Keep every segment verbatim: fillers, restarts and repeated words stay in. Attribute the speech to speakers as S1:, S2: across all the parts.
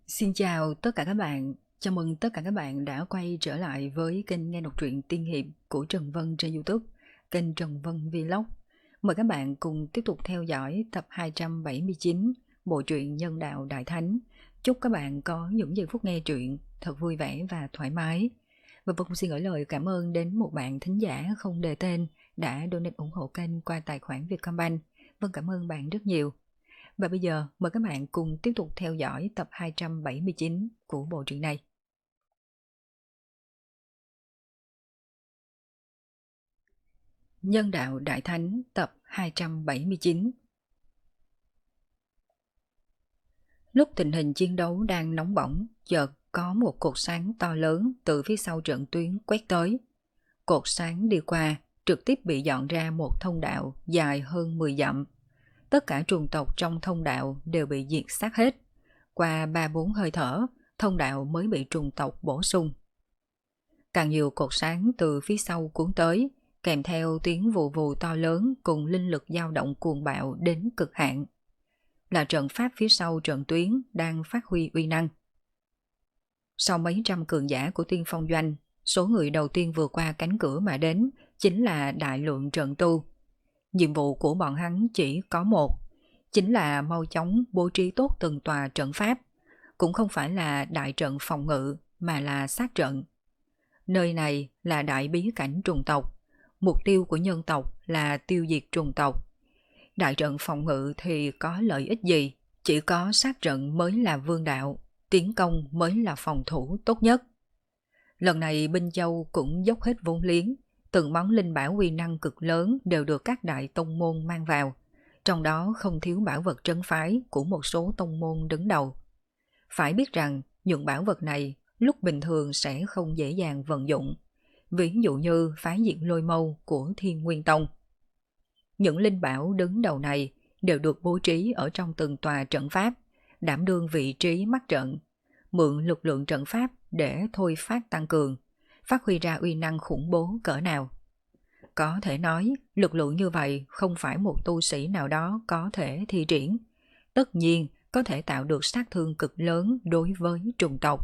S1: Xin chào tất cả các bạn, chào mừng tất cả các bạn đã quay trở lại với kênh nghe đọc truyện tiên hiệp của Trần Vân trên YouTube, kênh Trần Vân Vlog. Mời các bạn cùng tiếp tục theo dõi tập hai trăm bảy mươi chín bộ truyện Nhân đạo Đại Thánh. Chúc các bạn có những giây phút nghe truyện thật vui vẻ và thoải mái. Và Vân xin gửi lời cảm ơn đến một bạn thính giả không đề tên đã donate ủng hộ kênh qua tài khoản Vietcombank. Vân cảm ơn bạn rất nhiều. Và bây giờ mời các bạn cùng tiếp tục theo dõi tập hai trăm bảy mươi chín của bộ truyện này. Nhân đạo Đại Thánh tập hai trăm bảy mươi chín. Lúc tình hình chiến đấu đang nóng bỏng, chợt có một cột sáng to lớn từ phía sau trận tuyến quét tới. Cột sáng đi qua, trực tiếp bị dọn ra một thông đạo dài hơn mười dặm. Tất cả trùng tộc trong thông đạo đều bị diệt sát hết. Qua ba bốn hơi thở, thông đạo mới bị trùng tộc bổ sung. Càng nhiều cột sáng từ phía sau cuốn tới, kèm theo tiếng vù vù to lớn cùng linh lực dao động cuồng bạo đến cực hạn. Là trận pháp phía sau trận tuyến đang phát huy uy năng. Sau mấy trăm cường giả của Tiên Phong Doanh, số người đầu tiên vừa qua cánh cửa mà đến chính là đại lượng trận tu. Nhiệm vụ của bọn hắn chỉ có một, chính là mau chóng bố trí tốt từng tòa trận pháp, cũng không phải là đại trận phòng ngự mà là sát trận. Nơi này là đại bí cảnh trùng tộc, mục tiêu của nhân tộc là tiêu diệt trùng tộc. Đại trận phòng ngự thì có lợi ích gì, chỉ có sát trận mới là vương đạo, tiến công mới là phòng thủ tốt nhất. Lần này Binh Châu cũng dốc hết vốn liếng, từng món linh bảo uy năng cực lớn đều được các đại tông môn mang vào, trong đó không thiếu bảo vật trấn phái của một số tông môn đứng đầu. Phải biết rằng những bảo vật này lúc bình thường sẽ không dễ dàng vận dụng, ví dụ như phái diện lôi mâu của Thiên Nguyên Tông. Những linh bảo đứng đầu này đều được bố trí ở trong từng tòa trận pháp, đảm đương vị trí mắt trận, mượn lực lượng trận pháp để thôi phát tăng cường, phát huy ra uy năng khủng bố cỡ nào. Có thể nói, lực lượng như vậy không phải một tu sĩ nào đó có thể thi triển, tất nhiên có thể tạo được sát thương cực lớn đối với trùng tộc.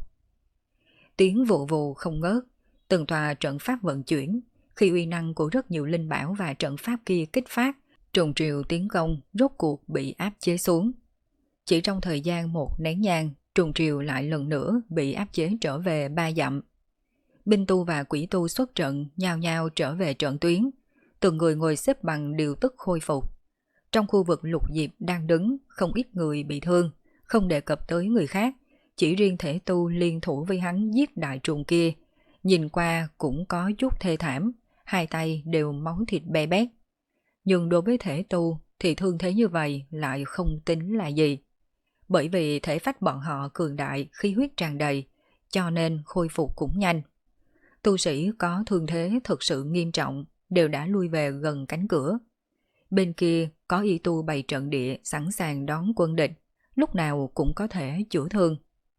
S1: Tiếng vù vù không ngớt, từng tòa trận pháp vận chuyển, khi uy năng của rất nhiều linh bảo và trận pháp kia kích phát, trùng triều tiến công rốt cuộc bị áp chế xuống. Chỉ trong thời gian một nén nhang, trùng triều lại lần nữa bị áp chế trở về ba dặm. Binh tu và quỷ tu xuất trận nhao nhao trở về trận tuyến, từng người ngồi xếp bằng điều tức khôi phục. Trong khu vực Lục Diệp đang đứng, không ít người bị thương, không đề cập tới người khác, chỉ riêng thể tu liên thủ với hắn giết đại trùng kia, nhìn qua cũng có chút thê thảm, hai tay đều máu thịt be bét. Nhưng đối với thể tu thì thương thế như vậy lại không tính là gì. Bởi vì thể phách bọn họ cường đại, khí huyết tràn đầy, cho nên khôi phục cũng nhanh. Tu sĩ có thương thế thực sự nghiêm trọng đều đã lui về gần cánh cửa. Bên kia có y tu bày trận địa sẵn sàng đón quân địch, lúc nào cũng có thể chữa thương.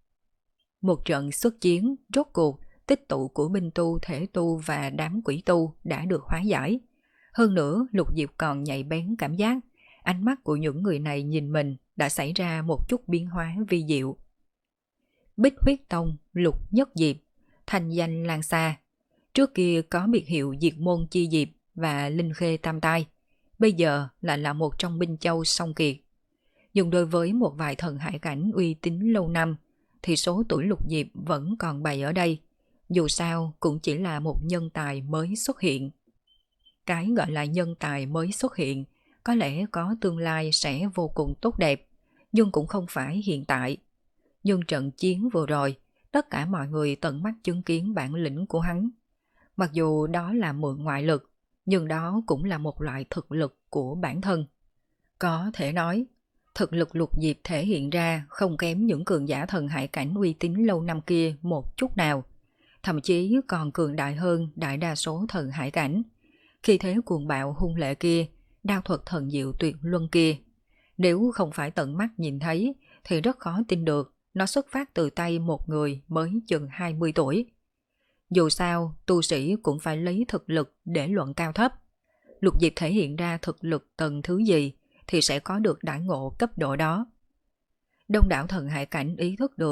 S1: Một trận xuất chiến rốt cuộc, tích tụ của binh tu, thể tu và đám quỷ tu đã được hóa giải. Hơn nữa Lục Diệp còn nhạy bén cảm giác, ánh mắt của những người này nhìn mình đã xảy ra một chút biến hóa vi diệu. Bích Huyết Tông, Lục Nhất Diệp, thành danh lan xa. Trước kia có biệt hiệu Diệt Môn Chi Diệp và Linh Khê Tam Tai, bây giờ lại là một trong binh châu song kiệt. Nhưng đối với một vài thần hải cảnh uy tín lâu năm, thì số tuổi Lục Diệp vẫn còn bày ở đây, dù sao cũng chỉ là một nhân tài mới xuất hiện. Cái gọi là nhân tài mới xuất hiện, có lẽ có tương lai sẽ vô cùng tốt đẹp, nhưng cũng không phải hiện tại. Nhưng trận chiến vừa rồi, tất cả mọi người tận mắt chứng kiến bản lĩnh của hắn. Mặc dù đó là mượn ngoại lực, nhưng đó cũng là một loại thực lực của bản thân. Có thể nói, thực lực Lục Diệp thể hiện ra không kém những cường giả thần hải cảnh uy tín lâu năm kia một chút nào, thậm chí còn cường đại hơn đại đa số thần hải cảnh. Khi thế cuồng bạo hung lệ kia, đao thuật thần diệu tuyệt luân kia, nếu không phải tận mắt nhìn thấy thì rất khó tin được nó xuất phát từ tay một người mới chừng hai mươi tuổi. Dù sao, tu sĩ cũng phải lấy thực lực để luận cao thấp. Lục Diệp thể hiện ra thực lực tầng thứ gì thì sẽ có được đãi ngộ cấp độ đó. Đông đảo thần hải cảnh ý thức được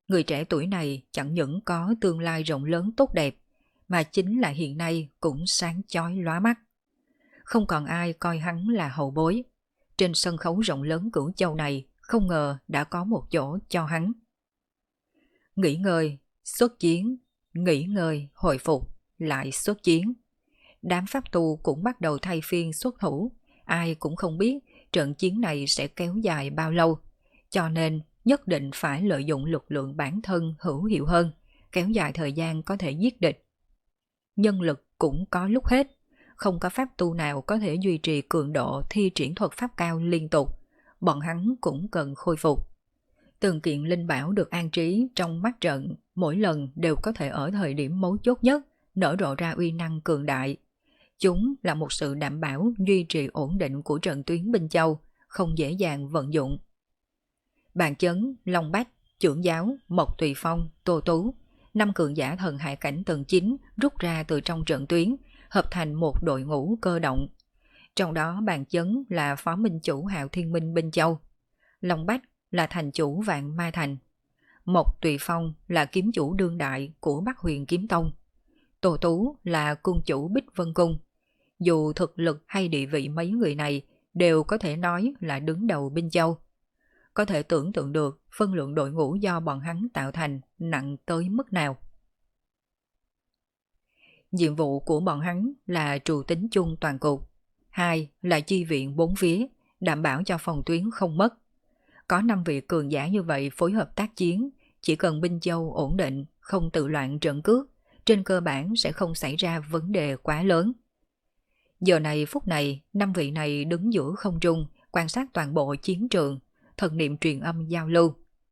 S1: Người trẻ tuổi này chẳng những có tương lai rộng lớn tốt đẹp, mà chính là hiện nay cũng sáng chói lóa mắt. Không còn ai coi hắn là hậu bối. Trên sân khấu rộng lớn Cửu Châu này không ngờ đã có một chỗ cho hắn. Nghỉ ngơi, xuất chiến, nghỉ ngơi, hồi phục, lại xuất chiến. Đám pháp tu cũng bắt đầu thay phiên xuất thủ, ai cũng không biết trận chiến này sẽ kéo dài bao lâu, cho nên nhất định phải lợi dụng lực lượng bản thân hữu hiệu hơn, kéo dài thời gian có thể giết địch. Nhân lực cũng có lúc hết, không có pháp tu nào có thể duy trì cường độ thi triển thuật pháp cao liên tục, bọn hắn cũng cần khôi phục. Từng kiện linh bảo được an trí trong mắt trận, mỗi lần đều có thể ở thời điểm mấu chốt nhất nở rộ ra uy năng cường đại. Chúng là một sự đảm bảo duy trì ổn định của trận tuyến Binh Châu, không dễ dàng vận dụng. Bàn Chấn, Long Bách, Chưởng Giáo, Mộc Tùy Phong, Tô Tú, năm cường giả thần hải cảnh tầng chín rút ra từ trong trận tuyến, hợp thành một đội ngũ cơ động. Trong đó Bàn Chấn là phó minh chủ Hạo Thiên Minh Binh Châu, Long Bách là thành chủ Vạn Mai Thành, Mộc Tùy Phong là kiếm chủ đương đại của Bắc Huyền Kiếm Tông, Tô Tú là cung chủ Bích Vân Cung. Dù thực lực hay địa vị mấy người này đều có thể nói là đứng đầu Binh Châu. Có thể tưởng tượng được phân lượng đội ngũ do bọn hắn tạo thành nặng tới mức nào. Nhiệm vụ của bọn hắn là trù tính chung toàn cục, hai là chi viện bốn phía, đảm bảo cho phòng tuyến không mất. Có năm vị cường giả như vậy phối hợp tác chiến, chỉ cần Binh Châu ổn định, không tự loạn trận cước, trên cơ bản sẽ không xảy ra vấn đề quá lớn. Giờ này phút này, năm vị này đứng giữa không trung, quan sát toàn bộ chiến trường, thần niệm truyền âm giao lưu.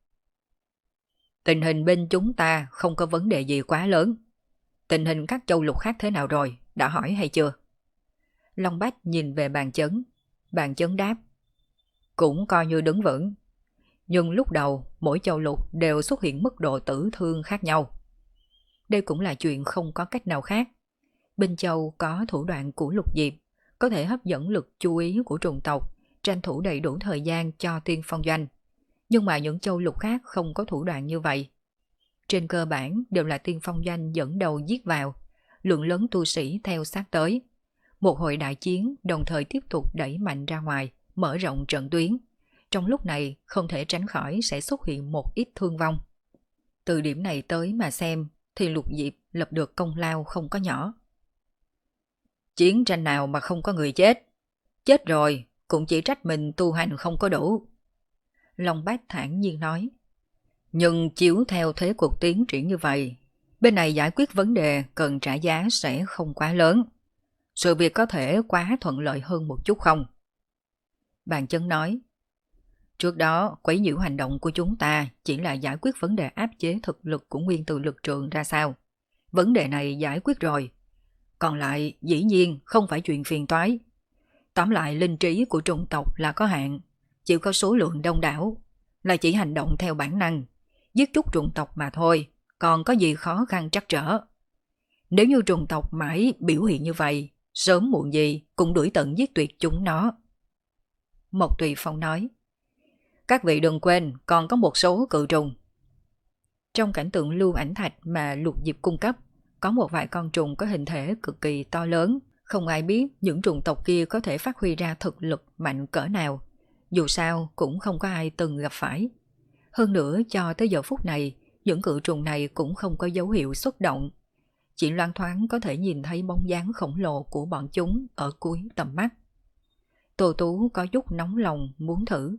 S1: Tình hình bên chúng ta không có vấn đề gì quá lớn. Tình hình các châu lục khác thế nào rồi, đã hỏi hay chưa? Long Bách nhìn về Bàn Chấn. Bàn Chấn đáp. Cũng coi như đứng vững. Nhưng lúc đầu, mỗi châu lục đều xuất hiện mức độ tử thương khác nhau. Đây cũng là chuyện không có cách nào khác. Binh Châu có thủ đoạn của Lục Diệp, có thể hấp dẫn lực chú ý của trùng tộc, tranh thủ đầy đủ thời gian cho Tiên Phong Doanh. Nhưng mà những châu lục khác không có thủ đoạn như vậy. Trên cơ bản đều là Tiên Phong Doanh dẫn đầu giết vào, lượng lớn tu sĩ theo sát tới. Một hồi đại chiến đồng thời tiếp tục đẩy mạnh ra ngoài, mở rộng trận tuyến. Trong lúc này không thể tránh khỏi sẽ xuất hiện một ít thương vong. Từ điểm này tới mà xem thì Lục Diệp lập được công lao không có nhỏ. Chiến tranh nào mà không có người chết? Chết rồi, cũng chỉ trách mình tu hành không có đủ. Long Bách thản nhiên nói. Nhưng chiếu theo thế cuộc tiến triển như vậy, bên này giải quyết vấn đề cần trả giá sẽ không quá lớn. Sự việc có thể quá thuận lợi hơn một chút không? Bàn Chấn nói. Trước đó, quấy nhiễu hành động của chúng ta chỉ là giải quyết vấn đề áp chế thực lực của nguyên tử lực trường ra sao. Vấn đề này giải quyết rồi. Còn lại dĩ nhiên không phải chuyện phiền toái. Tóm lại linh trí của chủng tộc là có hạn, chỉ có số lượng đông đảo, là chỉ hành động theo bản năng, giết chút chủng tộc mà thôi, còn có gì khó khăn trắc trở. Nếu như chủng tộc mãi biểu hiện như vậy, sớm muộn gì cũng đuổi tận giết tuyệt chúng nó. Mộc Tùy Phong nói. Các vị đừng quên còn có một số cự trùng. Trong cảnh tượng lưu ảnh thạch mà Lục Diệp cung cấp, có một vài con trùng có hình thể cực kỳ to lớn, không ai biết những trùng tộc kia có thể phát huy ra thực lực mạnh cỡ nào. Dù sao cũng không có ai từng gặp phải. Hơn nữa cho tới giờ phút này, những cự trùng này cũng không có dấu hiệu xuất động. Chỉ loáng thoáng có thể nhìn thấy bóng dáng khổng lồ của bọn chúng ở cuối tầm mắt. Tô Tú có chút nóng lòng muốn thử.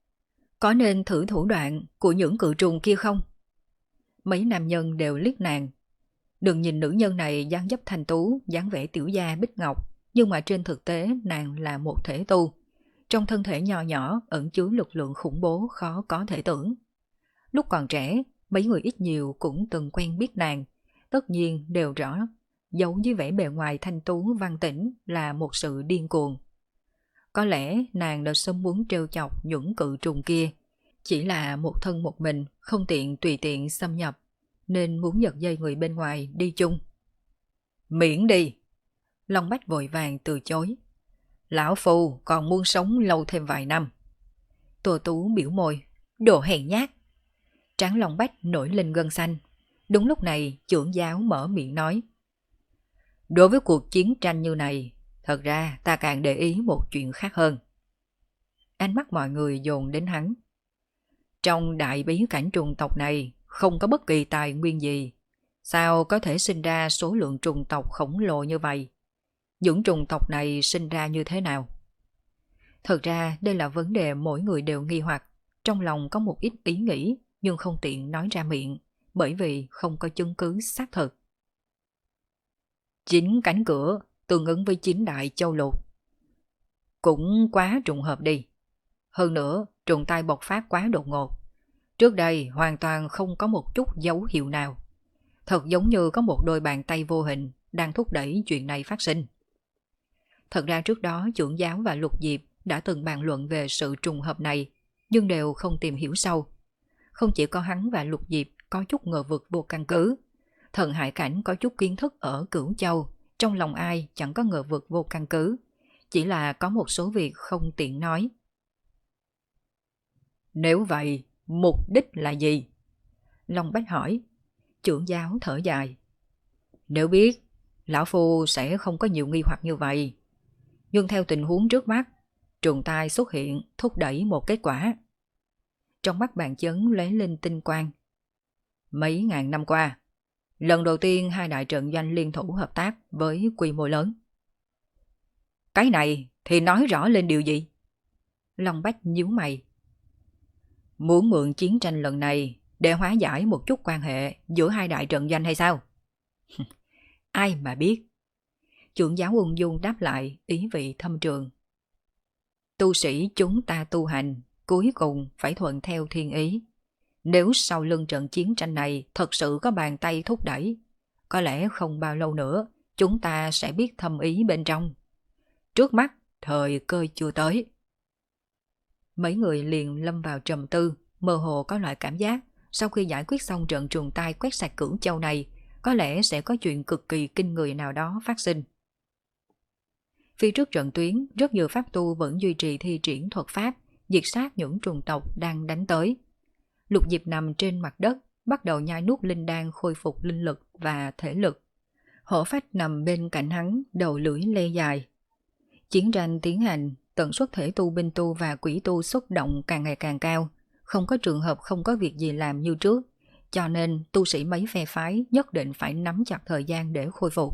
S1: Có nên thử thủ đoạn của những cự trùng kia không? Mấy nam nhân đều liếc nàng. Đừng nhìn nữ nhân này dáng dấp thanh tú, dáng vẻ tiểu gia bích ngọc, nhưng mà trên thực tế nàng là một thể tu. Trong thân thể nho nhỏ ẩn chứa lực lượng khủng bố khó có thể tưởng. Lúc còn trẻ, mấy người ít nhiều cũng từng quen biết nàng, tất nhiên đều rõ, giấu dưới vẻ bề ngoài thanh tú văn tĩnh là một sự điên cuồng. Có lẽ nàng đã sớm muốn trêu chọc những cự trùng kia, chỉ là một thân một mình không tiện tùy tiện xâm nhập, nên muốn giật dây người bên ngoài đi chung. Miễn đi! Long Bách vội vàng từ chối. Lão Phu còn muốn sống lâu thêm vài năm. Tô Tú biểu môi, đồ hèn nhát. Trán Long Bách nổi lên gân xanh. Đúng lúc này trưởng giáo mở miệng nói: đối với cuộc chiến tranh như này, thật ra ta càng để ý một chuyện khác hơn. Ánh mắt mọi người dồn đến hắn. Trong đại bí cảnh trùng tộc này không có bất kỳ tài nguyên gì, sao có thể sinh ra số lượng trùng tộc khổng lồ như vậy? Những trùng tộc này sinh ra như thế nào? Thật ra đây là vấn đề mỗi người đều nghi hoặc, trong lòng có một ít ý nghĩ nhưng không tiện nói ra miệng, bởi vì không có chứng cứ xác thực. Chín cánh cửa tương ứng với chín đại châu lục. Cũng quá trùng hợp đi. Hơn nữa, trùng tai bộc phát quá đột ngột. Trước đây hoàn toàn không có một chút dấu hiệu nào. Thật giống như có một đôi bàn tay vô hình đang thúc đẩy chuyện này phát sinh. Thật ra trước đó trưởng giáo và Lục Diệp đã từng bàn luận về sự trùng hợp này, nhưng đều không tìm hiểu sâu. Không chỉ có hắn và Lục Diệp có chút ngờ vực vô căn cứ, Thần Hải Cảnh có chút kiến thức ở Cửu Châu, trong lòng ai chẳng có ngờ vực vô căn cứ, chỉ là có một số việc không tiện nói. Nếu vậy, mục đích là gì? Long Bách hỏi. Trưởng giáo thở dài. Nếu biết, lão phu sẽ không có nhiều nghi hoặc như vậy. Nhưng theo tình huống trước mắt, trùng tai xuất hiện thúc đẩy một kết quả. Trong mắt bàn chấn lóe lên tinh quang. Mấy ngàn năm qua, lần đầu tiên hai đại trận doanh liên thủ hợp tác với quy mô lớn. Cái này thì nói rõ lên điều gì? Long Bách nhíu mày. Muốn mượn chiến tranh lần này để hóa giải một chút quan hệ giữa hai đại trận doanh hay sao? Ai mà biết. Trưởng giáo ung dung đáp lại ý vị thâm trường. Tu sĩ chúng ta tu hành cuối cùng phải thuận theo thiên ý. Nếu sau lưng trận chiến tranh này thật sự có bàn tay thúc đẩy, có lẽ không bao lâu nữa chúng ta sẽ biết thâm ý bên trong. Trước mắt thời cơ chưa tới. Mấy người liền lâm vào trầm tư, mơ hồ có loại cảm giác sau khi giải quyết xong trận trùng tai quét sạch Cửu Châu này, có lẽ sẽ có chuyện cực kỳ kinh người nào đó phát sinh. Phía trước trận tuyến, rất nhiều pháp tu vẫn duy trì thi triển thuật pháp, diệt sát những trùng tộc đang đánh tới. Lục Diệp nằm trên mặt đất, bắt đầu nhai nuốt linh đan khôi phục linh lực và thể lực. Hổ Phách nằm bên cạnh hắn, đầu lưỡi lê dài. Chiến tranh tiến hành, tần suất thể tu binh tu và quỷ tu xuất động càng ngày càng cao, không có trường hợp không có việc gì làm như trước, cho nên tu sĩ mấy phe phái nhất định phải nắm chặt thời gian để khôi phục.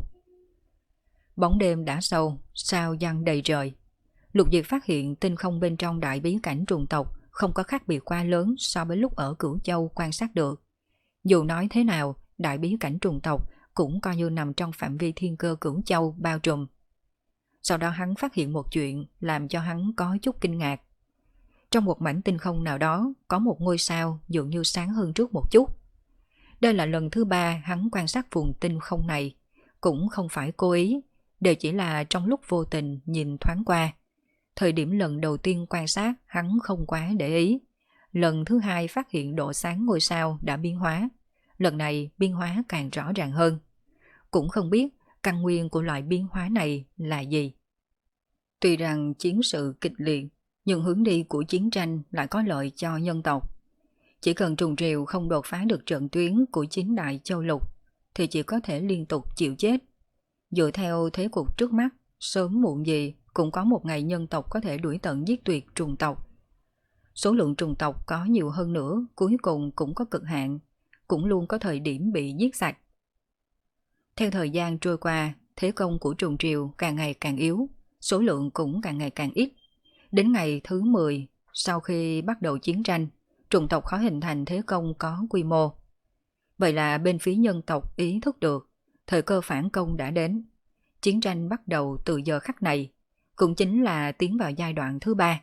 S1: Bóng đêm đã sâu, sao giăng đầy trời. Lục Diệp phát hiện tinh không bên trong đại bí cảnh trùng tộc không có khác biệt quá lớn so với lúc ở Cửu Châu quan sát được. Dù nói thế nào, đại bí cảnh trùng tộc cũng coi như nằm trong phạm vi thiên cơ Cửu Châu bao trùm. Sau đó hắn phát hiện một chuyện làm cho hắn có chút kinh ngạc. Trong một mảnh tinh không nào đó có một ngôi sao dường như sáng hơn trước một chút. Đây là lần thứ ba hắn quan sát vùng tinh không này, cũng không phải cố ý, đều chỉ là trong lúc vô tình nhìn thoáng qua. Thời điểm lần đầu tiên quan sát hắn không quá để ý. Lần thứ hai phát hiện độ sáng ngôi sao đã biến hóa. Lần này biến hóa càng rõ ràng hơn. Cũng không biết căn nguyên của loại biến hóa này là gì. Tuy rằng chiến sự kịch liệt, nhưng hướng đi của chiến tranh lại có lợi cho nhân tộc. Chỉ cần trùng triều không đột phá được trận tuyến của chín đại châu lục, thì chỉ có thể liên tục chịu chết. Dựa theo thế cục trước mắt, sớm muộn gì cũng có một ngày nhân tộc có thể đuổi tận giết tuyệt trùng tộc. Số lượng trùng tộc có nhiều hơn nữa, cuối cùng cũng có cực hạn, cũng luôn có thời điểm bị giết sạch. Theo thời gian trôi qua, thế công của trùng triều càng ngày càng yếu, số lượng cũng càng ngày càng ít. Đến ngày thứ mười, sau khi bắt đầu chiến tranh, trùng tộc khó hình thành thế công có quy mô. Vậy là bên phía nhân tộc ý thức được, thời cơ phản công đã đến. Chiến tranh bắt đầu từ giờ khắc này, cũng chính là tiến vào giai đoạn thứ ba.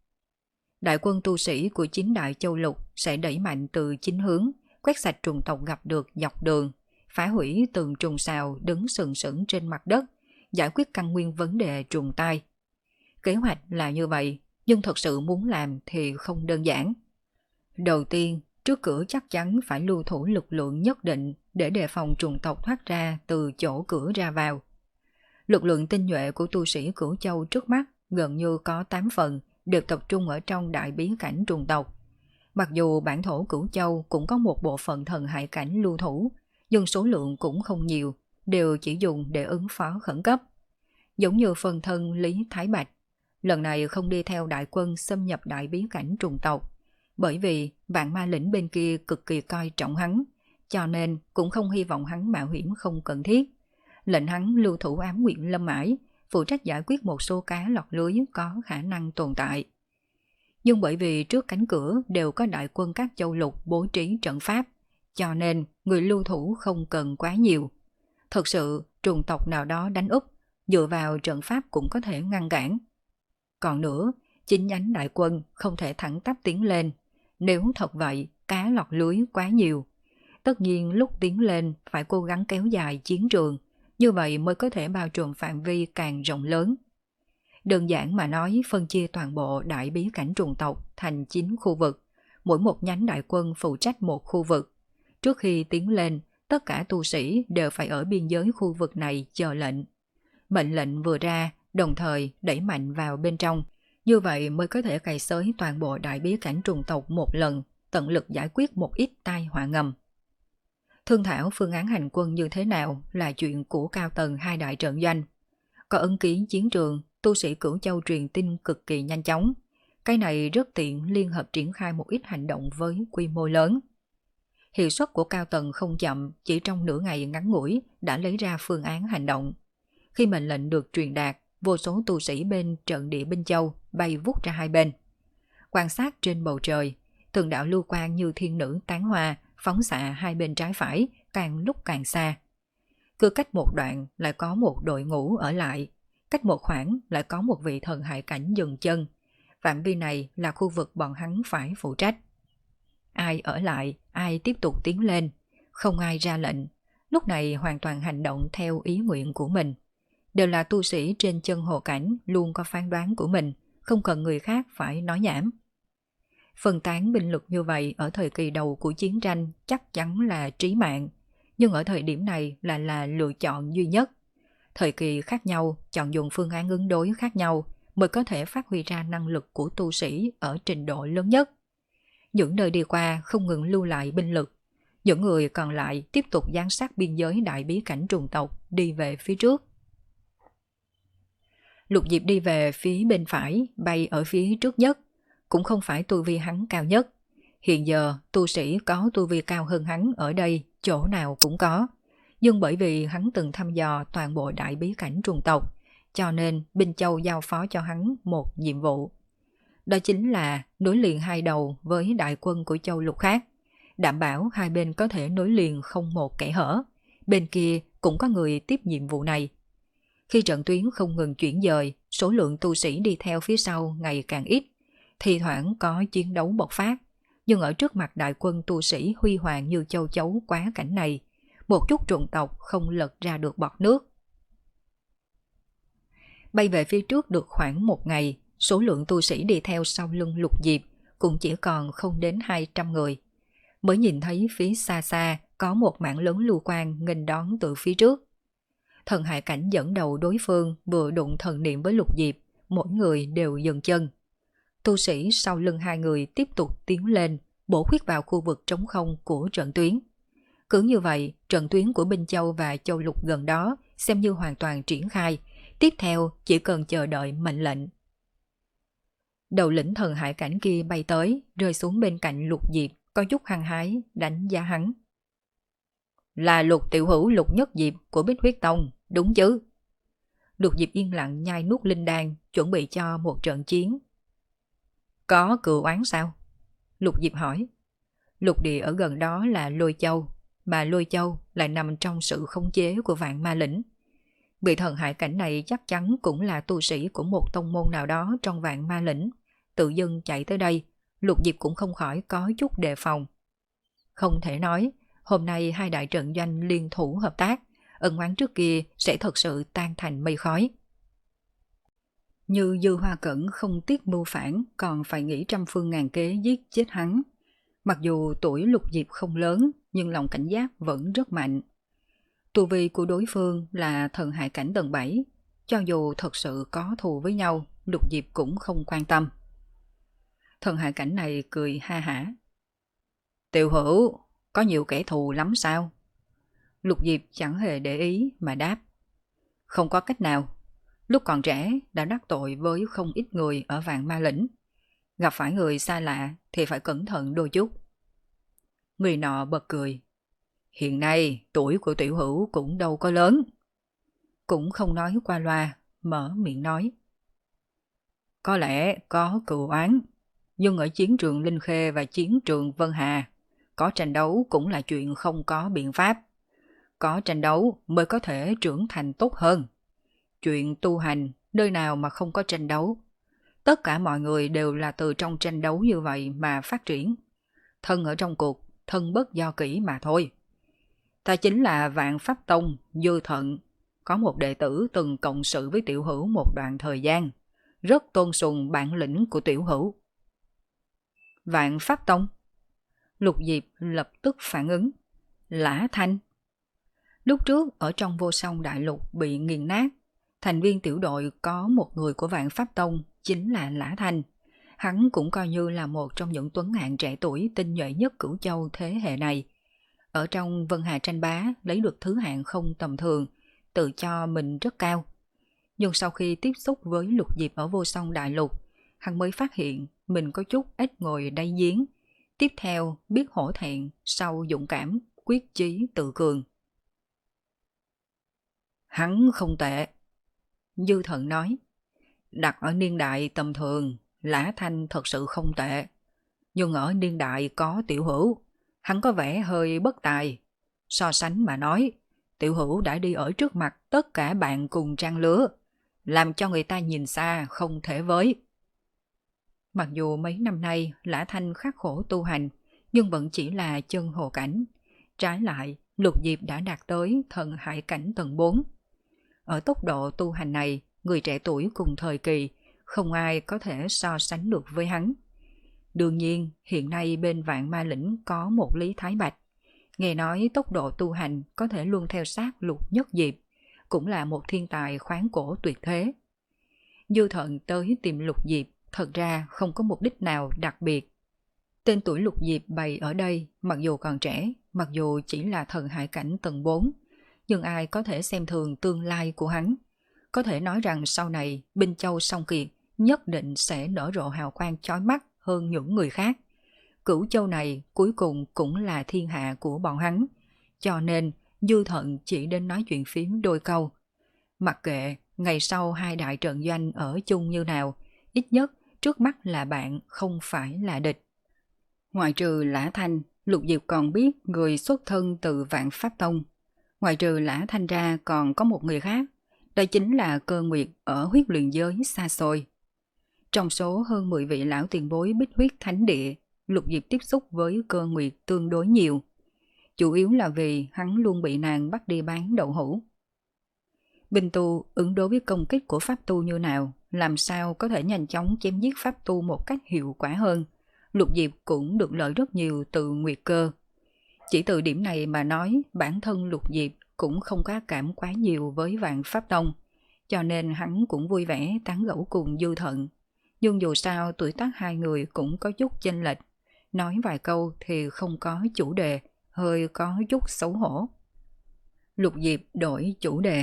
S1: Đại quân tu sĩ của chín đại châu lục sẽ đẩy mạnh từ chín hướng, quét sạch trùng tộc gặp được dọc đường, phá hủy từng trùng sào đứng sừng sững trên mặt đất, giải quyết căn nguyên vấn đề trùng tai. Kế hoạch là như vậy, nhưng thật sự muốn làm thì không đơn giản. Đầu tiên, trước cửa chắc chắn phải lưu thủ lực lượng nhất định để đề phòng trùng tộc thoát ra từ chỗ cửa ra vào. Lực lượng tinh nhuệ của tu sĩ Cửu Châu trước mắt gần như có tám phần đều tập trung ở trong đại bí cảnh trùng tộc. Mặc dù bản thổ Cửu Châu cũng có một bộ phận thần hải cảnh lưu thủ, nhưng số lượng cũng không nhiều, đều chỉ dùng để ứng phó khẩn cấp. Giống như phần thân Lý Thái Bạch, lần này không đi theo đại quân xâm nhập đại bí cảnh trùng tộc, bởi vì vạn ma lĩnh bên kia cực kỳ coi trọng hắn, cho nên cũng không hy vọng hắn mạo hiểm không cần thiết. Lệnh hắn lưu thủ ám nguyện lâm mãi, phụ trách giải quyết một số cá lọt lưới có khả năng tồn tại. Nhưng bởi vì trước cánh cửa đều có đại quân các châu lục bố trí trận pháp, cho nên người lưu thủ không cần quá nhiều. Thật sự trùng tộc nào đó đánh úp, dựa vào trận pháp cũng có thể ngăn cản. Còn nữa, chính nhánh đại quân không thể thẳng tắp tiến lên. Nếu thật vậy, cá lọt lưới quá nhiều. Tất nhiên lúc tiến lên phải cố gắng kéo dài chiến trường, như vậy mới có thể bao trùm phạm vi càng rộng lớn. Đơn giản mà nói, phân chia toàn bộ đại bí cảnh trùng tộc thành chín khu vực, mỗi một nhánh đại quân phụ trách một khu vực. Trước khi tiến lên, tất cả tu sĩ đều phải ở biên giới khu vực này chờ lệnh. Mệnh lệnh vừa ra, đồng thời đẩy mạnh vào bên trong, như vậy mới có thể cày xới toàn bộ đại bí cảnh trùng tộc một lần, tận lực giải quyết một ít tai họa ngầm. Thương thảo phương án hành quân như thế nào là chuyện của cao tầng hai đại trận doanh. Có ấn ký chiến trường, tu sĩ Cửu Châu truyền tin cực kỳ nhanh chóng. Cái này rất tiện liên hợp triển khai một ít hành động với quy mô lớn. Hiệu suất của cao tầng không chậm, chỉ trong nửa ngày ngắn ngủi đã lấy ra phương án hành động. Khi mệnh lệnh được truyền đạt, vô số tu sĩ bên trận địa Binh Châu bay vút ra hai bên. Quan sát trên bầu trời, từng đạo lưu quang như thiên nữ tán hoa phóng xạ hai bên trái phải, càng lúc càng xa. Cứ cách một đoạn lại có một đội ngũ ở lại, cách một khoảng lại có một vị thần hải cảnh dừng chân. Phạm vi này là khu vực bọn hắn phải phụ trách. Ai ở lại, ai tiếp tục tiến lên, không ai ra lệnh, lúc này hoàn toàn hành động theo ý nguyện của mình. Đều là tu sĩ trên chân hồ cảnh, luôn có phán đoán của mình, không cần người khác phải nói nhảm. Phân tán binh lực như vậy ở thời kỳ đầu của chiến tranh chắc chắn là trí mạng, nhưng ở thời điểm này là là lựa chọn duy nhất. Thời kỳ khác nhau, chọn dùng phương án ứng đối khác nhau mới có thể phát huy ra năng lực của tu sĩ ở trình độ lớn nhất. Những nơi đi qua không ngừng lưu lại binh lực, những người còn lại tiếp tục giám sát biên giới đại bí cảnh trùng tộc đi về phía trước. Lục Diệp đi về phía bên phải, bay ở phía trước nhất, cũng không phải tu vi hắn cao nhất. Hiện giờ tu sĩ có tu vi cao hơn hắn ở đây chỗ nào cũng có, nhưng bởi vì hắn từng thăm dò toàn bộ đại bí cảnh trùng tộc, cho nên Binh Châu giao phó cho hắn một nhiệm vụ. Đó chính là nối liền hai đầu với đại quân của châu lục khác, đảm bảo hai bên có thể nối liền không một kẽ hở. Bên kia cũng có người tiếp nhiệm vụ này. Khi trận tuyến không ngừng chuyển dời, số lượng tu sĩ đi theo phía sau ngày càng ít, thì thoảng có chiến đấu bộc phát. Nhưng ở trước mặt đại quân tu sĩ huy hoàng như châu chấu quá cảnh này, một chút trùng tộc không lật ra được bọt nước. Bay về phía trước được khoảng một ngày, số lượng tu sĩ đi theo sau lưng Lục Diệp cũng chỉ còn không đến hai trăm người. Mới nhìn thấy phía xa xa có một mảng lớn lưu quang nghênh đón từ phía trước. Thần hải cảnh dẫn đầu đối phương vừa đụng thần niệm với Lục Diệp, mỗi người đều dừng chân. Tu sĩ sau lưng hai người tiếp tục tiến lên, bổ khuyết vào khu vực trống không của trận tuyến. Cứ như vậy, trận tuyến của Binh Châu và Châu Lục gần đó xem như hoàn toàn triển khai, tiếp theo chỉ cần chờ đợi mệnh lệnh. Đầu lĩnh thần hải cảnh kia bay tới, rơi xuống bên cạnh Lục Diệp, có chút hăng hái, đánh giá hắn. Là Lục tiểu hữu Lục Nhất Diệp của Bích Huyết Tông, đúng chứ? Lục Diệp yên lặng nhai nuốt linh đan, chuẩn bị cho một trận chiến. Có cừu oán sao? Lục Diệp hỏi. Lục địa ở gần đó là Lôi Châu, mà Lôi Châu lại nằm trong sự khống chế của Vạn Ma Lĩnh. Vị thần hải cảnh này chắc chắn cũng là tu sĩ của một tông môn nào đó trong Vạn Ma Lĩnh. Tự dưng chạy tới đây, Lục Diệp cũng không khỏi có chút đề phòng. Không thể nói, hôm nay hai đại trận doanh liên thủ hợp tác, ân oán trước kia sẽ thật sự tan thành mây khói. Như Dư Hoa Cẩn không tiếc mưu phản, còn phải nghĩ trăm phương ngàn kế giết chết hắn. Mặc dù tuổi Lục Diệp không lớn, nhưng lòng cảnh giác vẫn rất mạnh. Tu vi của đối phương là thần hải cảnh tầng bảy, cho dù thật sự có thù với nhau, Lục Diệp cũng không quan tâm. Thần hải cảnh này cười ha hả. Tiểu Hữu, có nhiều kẻ thù lắm sao? Lục Diệp chẳng hề để ý mà đáp. Không có cách nào. Lúc còn trẻ đã đắc tội với không ít người ở Vạn Ma Lĩnh. Gặp phải người xa lạ thì phải cẩn thận đôi chút. Người nọ bật cười. Hiện nay tuổi của Tiểu Hữu cũng đâu có lớn. Cũng không nói qua loa, mở miệng nói. Có lẽ có cừu oán, nhưng ở chiến trường Linh Khê và chiến trường Vân Hà, có tranh đấu cũng là chuyện không có biện pháp. Có tranh đấu mới có thể trưởng thành tốt hơn. Chuyện tu hành, nơi nào mà không có tranh đấu. Tất cả mọi người đều là từ trong tranh đấu như vậy mà phát triển. Thân ở trong cuộc, thân bất do kỷ mà thôi. Ta chính là Vạn Pháp Tông, Dư Thận. Có một đệ tử từng cộng sự với Tiểu Hữu một đoạn thời gian. Rất tôn sùng bản lĩnh của Tiểu Hữu. Vạn Pháp Tông? Lục Diệp lập tức phản ứng. Lã Thanh. Lúc trước ở trong Vô Song Đại Lục bị nghiền nát, thành viên tiểu đội có một người của Vạn Pháp Tông chính là Lã Thanh. Hắn cũng coi như là một trong những tuấn hạng trẻ tuổi tinh nhuệ nhất Cửu Châu thế hệ này. Ở trong Vân Hà tranh bá lấy được thứ hạng không tầm thường, tự cho mình rất cao. Nhưng sau khi tiếp xúc với Lục Diệp ở Vô Song Đại Lục, hắn mới phát hiện mình có chút ít ngồi đáy giếng. Tiếp theo biết hổ thẹn, sau dũng cảm, quyết chí tự cường. Hắn không tệ. Dư Thận nói. Đặt ở niên đại tầm thường, Lã Thanh thật sự không tệ. Nhưng ở niên đại có Tiểu Hữu, hắn có vẻ hơi bất tài. So sánh mà nói, Tiểu Hữu đã đi ở trước mặt tất cả bạn cùng trang lứa, làm cho người ta nhìn xa không thể với. Mặc dù mấy năm nay Lã Thanh khắc khổ tu hành, nhưng vẫn chỉ là chân hồ cảnh. Trái lại, Lục Diệp đã đạt tới thần hải cảnh tầng bốn. Ở tốc độ tu hành này, người trẻ tuổi cùng thời kỳ, không ai có thể so sánh được với hắn. Đương nhiên, hiện nay bên Vạn Ma Lĩnh có một Lý Thái Bạch. Nghe nói tốc độ tu hành có thể luôn theo sát Lục Nhất Diệp, cũng là một thiên tài khoáng cổ tuyệt thế. Dư Thận tới tìm Lục Diệp thật ra không có mục đích nào đặc biệt. Tên tuổi Lục Diệp bày ở đây, mặc dù còn trẻ, mặc dù chỉ là thần hải cảnh tầng bốn, nhưng ai có thể xem thường tương lai của hắn. Có thể nói rằng sau này Binh Châu Song Kiệt nhất định sẽ nở rộ hào quang chói mắt hơn những người khác. Cửu Châu này cuối cùng cũng là thiên hạ của bọn hắn, cho nên Dư Thận chỉ đến nói chuyện phím đôi câu. Mặc kệ ngày sau hai đại trận doanh ở chung như nào, ít nhất trước mắt là bạn, không phải là địch. Ngoại trừ Lã Thanh, Lục Diệp còn biết người xuất thân từ Vạn Pháp Tông. Ngoại trừ Lã Thanh ra còn có một người khác, đó chính là Cơ Nguyệt ở huyết luyện giới xa xôi. Trong số hơn mười vị lão tiền bối Bích Huyết Thánh Địa, Lục Diệp tiếp xúc với Cơ Nguyệt tương đối nhiều. Chủ yếu là vì hắn luôn bị nàng bắt đi bán đậu hũ. Binh tu ứng đối với công kích của pháp tu như nào, làm sao có thể nhanh chóng chém giết pháp tu một cách hiệu quả hơn. Lục Diệp cũng được lợi rất nhiều từ Nguyệt Cơ. Chỉ từ điểm này mà nói, bản thân Lục Diệp cũng không có cảm quá nhiều với Vạn Pháp Tông, cho nên hắn cũng vui vẻ tán gẫu cùng Dư Thận. Nhưng dù sao tuổi tác hai người cũng có chút chênh lệch, nói vài câu thì không có chủ đề, hơi có chút xấu hổ. Lục Diệp đổi chủ đề.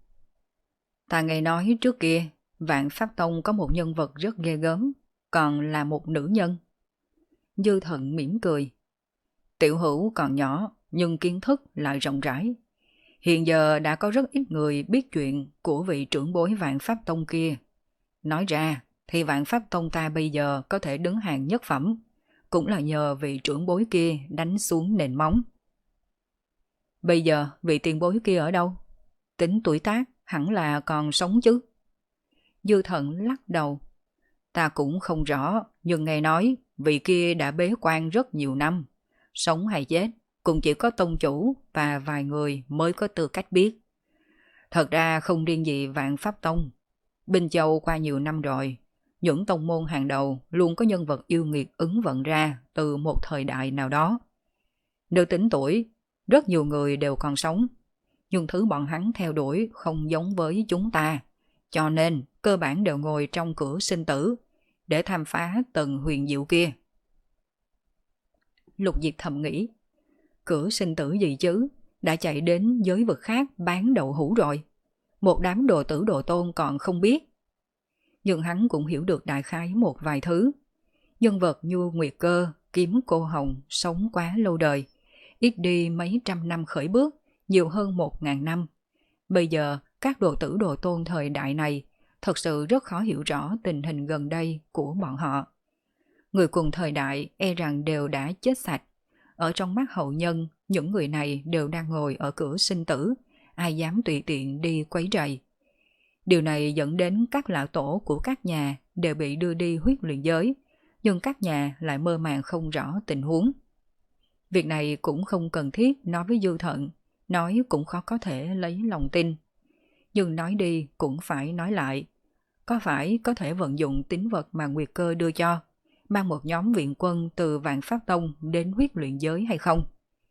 S1: Ta nghe nói trước kia, Vạn Pháp Tông có một nhân vật rất ghê gớm, còn là một nữ nhân. Dư Thận mỉm cười. Tiểu Hữu còn nhỏ, nhưng kiến thức lại rộng rãi. Hiện giờ đã có rất ít người biết chuyện của vị trưởng bối Vạn Pháp Tông kia. Nói ra, thì Vạn Pháp Tông ta bây giờ có thể đứng hàng nhất phẩm, cũng là nhờ vị trưởng bối kia đánh xuống nền móng. Bây giờ vị tiền bối kia ở đâu? Tính tuổi tác hẳn là còn sống chứ? Dư Thận lắc đầu. Ta cũng không rõ, nhưng nghe nói vị kia đã bế quan rất nhiều năm. Sống hay chết cũng chỉ có tông chủ và vài người mới có tư cách biết. Thật ra không riêng gì Vạn Pháp Tông. Binh Châu qua nhiều năm rồi, những tông môn hàng đầu luôn có nhân vật yêu nghiệt ứng vận ra từ một thời đại nào đó. Nếu tính tuổi, rất nhiều người đều còn sống, nhưng thứ bọn hắn theo đuổi không giống với chúng ta, cho nên cơ bản đều ngồi trong cửa sinh tử để tham phá tầng huyền diệu kia. Lục Diệp thầm nghĩ, cửa sinh tử gì chứ, đã chạy đến giới vực khác bán đậu hũ rồi. Một đám đồ tử đồ tôn còn không biết. Nhưng hắn cũng hiểu được đại khái một vài thứ. Nhân vật như Nguyệt Cơ, Kiếm Cô Hồng sống quá lâu đời, ít đi mấy trăm năm khởi bước, nhiều hơn một ngàn năm. Bây giờ, các đồ tử đồ tôn thời đại này thật sự rất khó hiểu rõ tình hình gần đây của bọn họ. Người cùng thời đại e rằng đều đã chết sạch. Ở trong mắt hậu nhân, những người này đều đang ngồi ở cửa sinh tử, ai dám tùy tiện đi quấy rầy. Điều này dẫn đến các lão tổ của các nhà đều bị đưa đi huyết luyện giới, nhưng các nhà lại mơ màng không rõ tình huống. Việc này cũng không cần thiết nói với Dư Thận, nói cũng khó có thể lấy lòng tin. Nhưng nói đi cũng phải nói lại. Có phải có thể vận dụng tín vật mà Nguyệt Cơ đưa cho, mang một nhóm viện quân từ Vạn Pháp Tông đến huyết luyện giới hay không?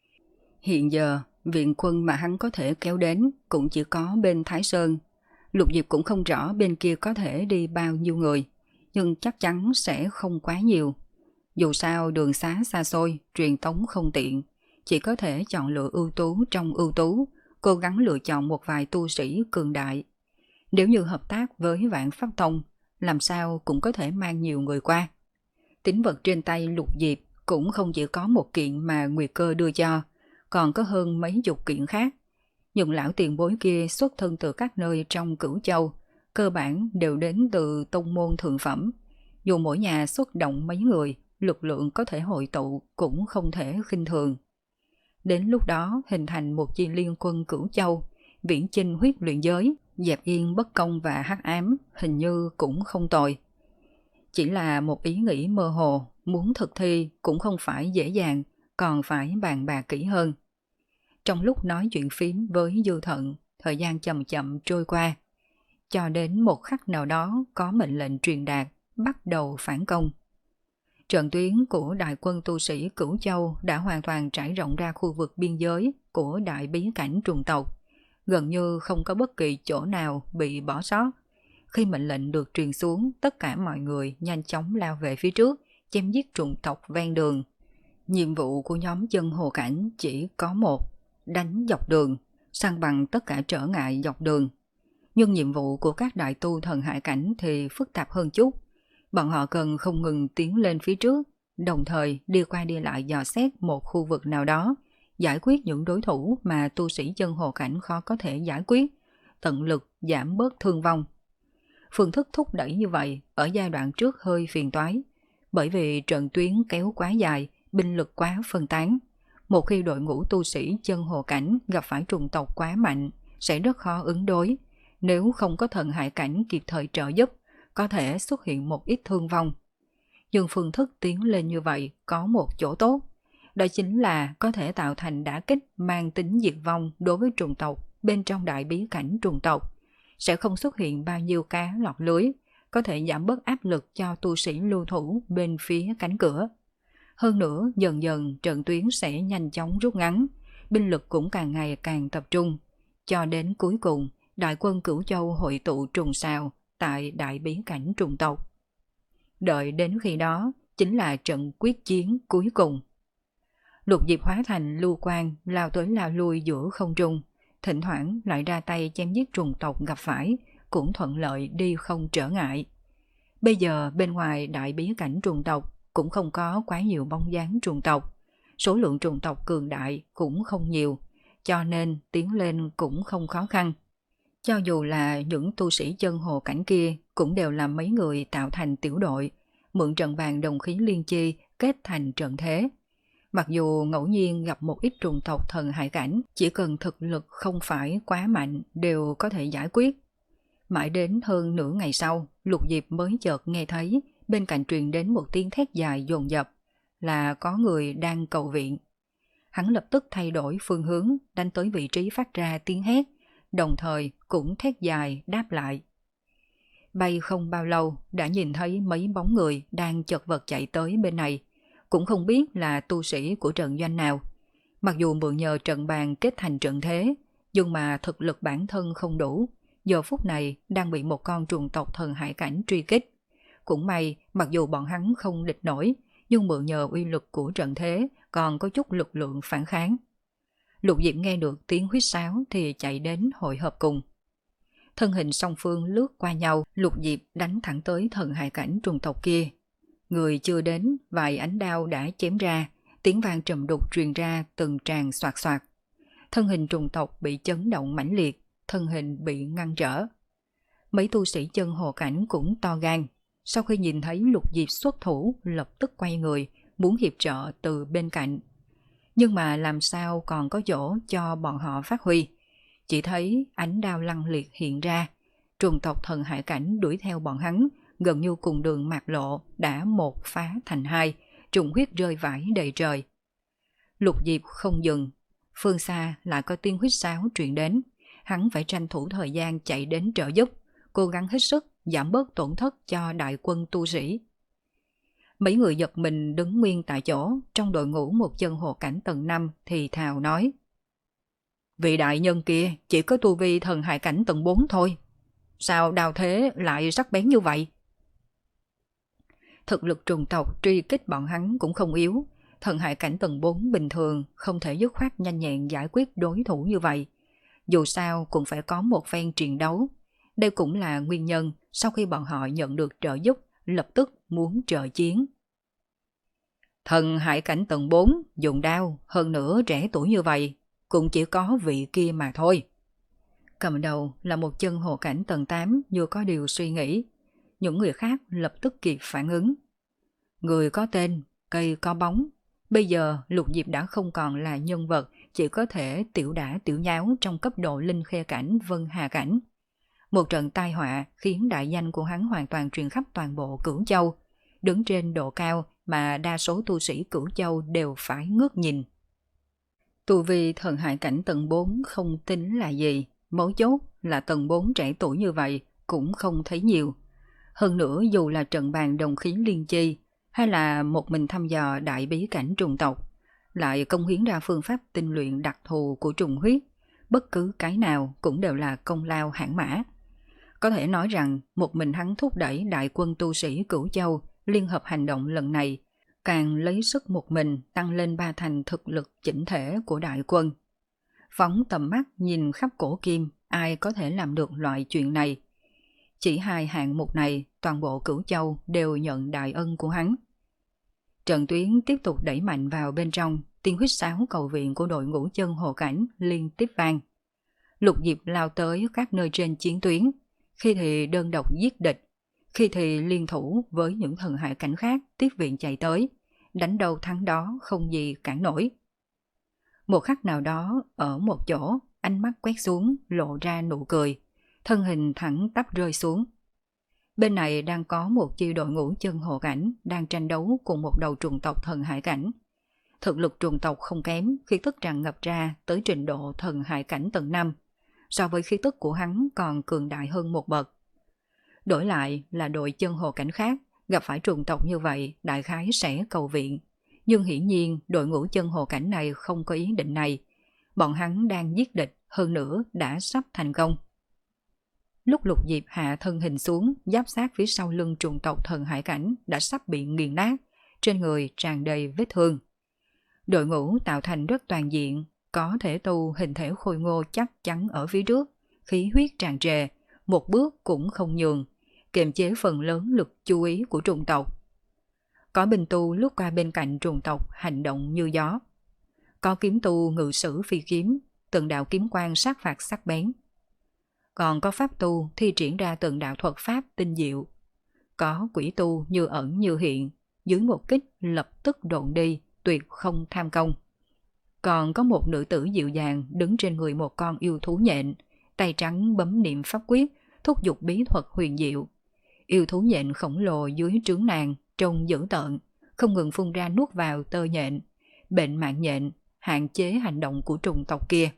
S1: Hiện giờ, viện quân mà hắn có thể kéo đến cũng chỉ có bên Thái Sơn. Lục Diệp cũng không rõ bên kia có thể đi bao nhiêu người, nhưng chắc chắn sẽ không quá nhiều. Dù sao đường xá xa xôi, truyền tống không tiện, chỉ có thể chọn lựa ưu tú trong ưu tú, cố gắng lựa chọn một vài tu sĩ cường đại. Nếu như hợp tác với Vạn Pháp Tông, làm sao cũng có thể mang nhiều người qua. Tín vật trên tay Lục Diệp cũng không chỉ có một kiện mà Nguyệt Cơ đưa cho, còn có hơn mấy chục kiện khác. Những lão tiền bối kia xuất thân từ các nơi trong Cửu Châu, cơ bản đều đến từ tông môn thượng phẩm. Dù mỗi nhà xuất động mấy người, lực lượng có thể hội tụ cũng không thể khinh thường. Đến lúc đó hình thành một chi liên quân Cửu Châu, viễn chinh huyết luyện giới, dẹp yên bất công và hắc ám, hình như cũng không tồi. Chỉ là một ý nghĩ mơ hồ, muốn thực thi cũng không phải dễ dàng, còn phải bàn bạc kỹ hơn. Trong lúc nói chuyện phím với Dư Thận, thời gian chậm chậm trôi qua. Cho đến một khắc nào đó có mệnh lệnh truyền đạt, bắt đầu phản công. Trận tuyến của đại quân tu sĩ Cửu Châu đã hoàn toàn trải rộng ra khu vực biên giới của đại bí cảnh trùng tộc. Gần như không có bất kỳ chỗ nào bị bỏ sót. Khi mệnh lệnh được truyền xuống, tất cả mọi người nhanh chóng lao về phía trước, chém giết trùng tộc ven đường. Nhiệm vụ của nhóm chân hồ cảnh chỉ có một, đánh dọc đường, săn bằng tất cả trở ngại dọc đường. Nhưng nhiệm vụ của các đại tu thần hải cảnh thì phức tạp hơn chút. Bọn họ cần không ngừng tiến lên phía trước, đồng thời đi qua đi lại dò xét một khu vực nào đó, giải quyết những đối thủ mà tu sĩ chân hồ cảnh khó có thể giải quyết, tận lực giảm bớt thương vong. Phương thức thúc đẩy như vậy ở giai đoạn trước hơi phiền toái, bởi vì trận tuyến kéo quá dài, binh lực quá phân tán. Một khi đội ngũ tu sĩ chân hồ cảnh gặp phải trùng tộc quá mạnh, sẽ rất khó ứng đối. Nếu không có thần hải cảnh kịp thời trợ giúp, có thể xuất hiện một ít thương vong. Nhưng phương thức tiến lên như vậy có một chỗ tốt, đó chính là có thể tạo thành đả kích mang tính diệt vong đối với trùng tộc bên trong đại bí cảnh trùng tộc. Sẽ không xuất hiện bao nhiêu cá lọt lưới, có thể giảm bớt áp lực cho tu sĩ lưu thủ bên phía cánh cửa. Hơn nữa, dần dần trận tuyến sẽ nhanh chóng rút ngắn, binh lực cũng càng ngày càng tập trung. Cho đến cuối cùng, đại quân Cửu Châu hội tụ trùng sao tại đại bí cảnh trùng tộc. Đợi đến khi đó, chính là trận quyết chiến cuối cùng. Lục Diệp hóa thành lưu quang, lao tới lao lui giữa không trung, thỉnh thoảng lại ra tay chém giết trùng tộc gặp phải, cũng thuận lợi đi không trở ngại. Bây giờ bên ngoài đại bí cảnh trùng tộc cũng không có quá nhiều bóng dáng trùng tộc, số lượng trùng tộc cường đại cũng không nhiều, cho nên tiến lên cũng không khó khăn. Cho dù là những tu sĩ chân hồ cảnh kia cũng đều là mấy người tạo thành tiểu đội, mượn trận bàn đồng khí liên chi kết thành trận thế. Mặc dù ngẫu nhiên gặp một ít trùng tộc thần hải cảnh, chỉ cần thực lực không phải quá mạnh đều có thể giải quyết. Mãi đến hơn nửa ngày sau, Lục Diệp mới chợt nghe thấy bên cạnh truyền đến một tiếng thét dài dồn dập, là có người đang cầu viện. Hắn lập tức thay đổi phương hướng, đánh tới vị trí phát ra tiếng hét, đồng thời cũng thét dài đáp lại. Bay không bao lâu đã nhìn thấy mấy bóng người đang chật vật chạy tới bên này, cũng không biết là tu sĩ của trận doanh nào. Mặc dù mượn nhờ trận bàn kết thành trận thế, nhưng mà thực lực bản thân không đủ, giờ phút này đang bị một con trùng tộc thần hải cảnh truy kích. Cũng may, mặc dù bọn hắn không địch nổi, nhưng mượn nhờ uy lực của trận thế, còn có chút lực lượng phản kháng. Lục Diệp nghe được tiếng huýt sáo thì chạy đến hội hợp cùng. Thân hình song phương lướt qua nhau, Lục Diệp đánh thẳng tới thần hải cảnh trùng tộc kia. Người chưa đến, vài ánh đao đã chém ra, tiếng vang trầm đục truyền ra từng tràng xoạt xoạt. Thân hình trùng tộc bị chấn động mãnh liệt, thân hình bị ngăn trở. Mấy tu sĩ chân hồ cảnh cũng to gan, sau khi nhìn thấy Lục Diệp xuất thủ lập tức quay người, muốn hiệp trợ từ bên cạnh. Nhưng mà làm sao còn có chỗ cho bọn họ phát huy. Chỉ thấy ánh đao lăng liệt hiện ra, trùng tộc thần hải cảnh đuổi theo bọn hắn, gần như cùng đường mạc lộ đã một phá thành hai, trùng huyết rơi vãi đầy trời. Lục Diệp không dừng, phương xa lại có tiếng huýt sáo truyền đến, hắn phải tranh thủ thời gian chạy đến trợ giúp, cố gắng hết sức giảm bớt tổn thất cho đại quân tu sĩ. Mấy người giật mình đứng nguyên tại chỗ, trong đội ngũ một chân hồ cảnh tầng năm thì thào nói: vị đại nhân kia chỉ có tu vi thần hải cảnh tầng bốn thôi, sao đao thế lại sắc bén như vậy? Thực lực trùng tộc truy kích bọn hắn cũng không yếu, thần hải cảnh tầng bốn bình thường không thể dứt khoát nhanh nhẹn giải quyết đối thủ như vậy. Dù sao cũng phải có một phen chiến đấu. Đây cũng là nguyên nhân sau khi bọn họ nhận được trợ giúp lập tức muốn trợ chiến. Thần hải cảnh tầng bốn dùng đao, hơn nữa trẻ tuổi như vậy, cũng chỉ có vị kia mà thôi. Cầm đầu là một chân hồ cảnh tầng tám như có điều suy nghĩ. Những người khác lập tức kịp phản ứng. Người có tên, cây có bóng. Bây giờ Lục Diệp đã không còn là nhân vật chỉ có thể tiểu đả tiểu nháo trong cấp độ linh khê cảnh vân hà cảnh. Một trận tai họa khiến đại danh của hắn hoàn toàn truyền khắp toàn bộ Cửu Châu, đứng trên độ cao mà đa số tu sĩ Cửu Châu đều phải ngước nhìn. Tu vi thần hải cảnh tầng bốn không tính là gì, mấu chốt là tầng bốn trẻ tuổi như vậy cũng không thấy nhiều. Hơn nữa dù là trận bàn đồng khí liên chi hay là một mình thăm dò đại bí cảnh trùng tộc, lại công hiến ra phương pháp tinh luyện đặc thù của trùng huyết, bất cứ cái nào cũng đều là công lao hãn mã. Có thể nói rằng một mình hắn thúc đẩy đại quân tu sĩ Cửu Châu liên hợp hành động lần này, càng lấy sức một mình tăng lên ba thành thực lực chỉnh thể của đại quân. Phóng tầm mắt nhìn khắp cổ kim, ai có thể làm được loại chuyện này? Chỉ hai hạng mục này, toàn bộ Cửu Châu đều nhận đại ân của hắn. Trận tuyến tiếp tục đẩy mạnh vào bên trong, tiếng huýt sáo cầu viện của đội ngũ chân hồ cảnh liên tiếp vang. Lục Diệp lao tới các nơi trên chiến tuyến, khi thì đơn độc giết địch, khi thì liên thủ với những thần hải cảnh khác tiếp viện chạy tới, đánh đầu thắng đó không gì cản nổi. Một khắc nào đó, ở một chỗ, ánh mắt quét xuống, lộ ra nụ cười, thân hình thẳng tắp rơi xuống. Bên này đang có một chi đội ngũ chân hồ cảnh đang tranh đấu cùng một đầu trùng tộc thần hải cảnh. Thực lực trùng tộc không kém, khí tức tràn ngập ra tới trình độ thần hải cảnh tầng năm. So với khí tức của hắn còn cường đại hơn một bậc. Đổi lại là đội chân hồ cảnh khác, gặp phải trùng tộc như vậy đại khái sẽ cầu viện. Nhưng hiển nhiên đội ngũ chân hồ cảnh này không có ý định này. Bọn hắn đang giết địch, hơn nữa đã sắp thành công. Lúc Lục Diệp hạ thân hình xuống, giáp sát phía sau lưng trùng tộc thần hải cảnh đã sắp bị nghiền nát, trên người tràn đầy vết thương. Đội ngũ tạo thành rất toàn diện, có thể tu hình thể khôi ngô chắc chắn ở phía trước, khí huyết tràn trề, một bước cũng không nhường, kiềm chế phần lớn lực chú ý của trùng tộc. Có binh tu lúc qua bên cạnh trùng tộc hành động như gió. Có kiếm tu ngự sử phi kiếm, từng đạo kiếm quang sát phạt sắc bén. Còn có pháp tu thi triển ra từng đạo thuật pháp tinh diệu. Có quỷ tu như ẩn như hiện, dưới một kích lập tức độn đi, tuyệt không tham công. Còn có một nữ tử dịu dàng đứng trên người một con yêu thú nhện, tay trắng bấm niệm pháp quyết, thúc giục bí thuật huyền diệu. Yêu thú nhện khổng lồ dưới trướng nàng, trông dữ tợn, không ngừng phun ra nuốt vào tơ nhện, bệnh mạng nhện, hạn chế hành động của trùng tộc kia.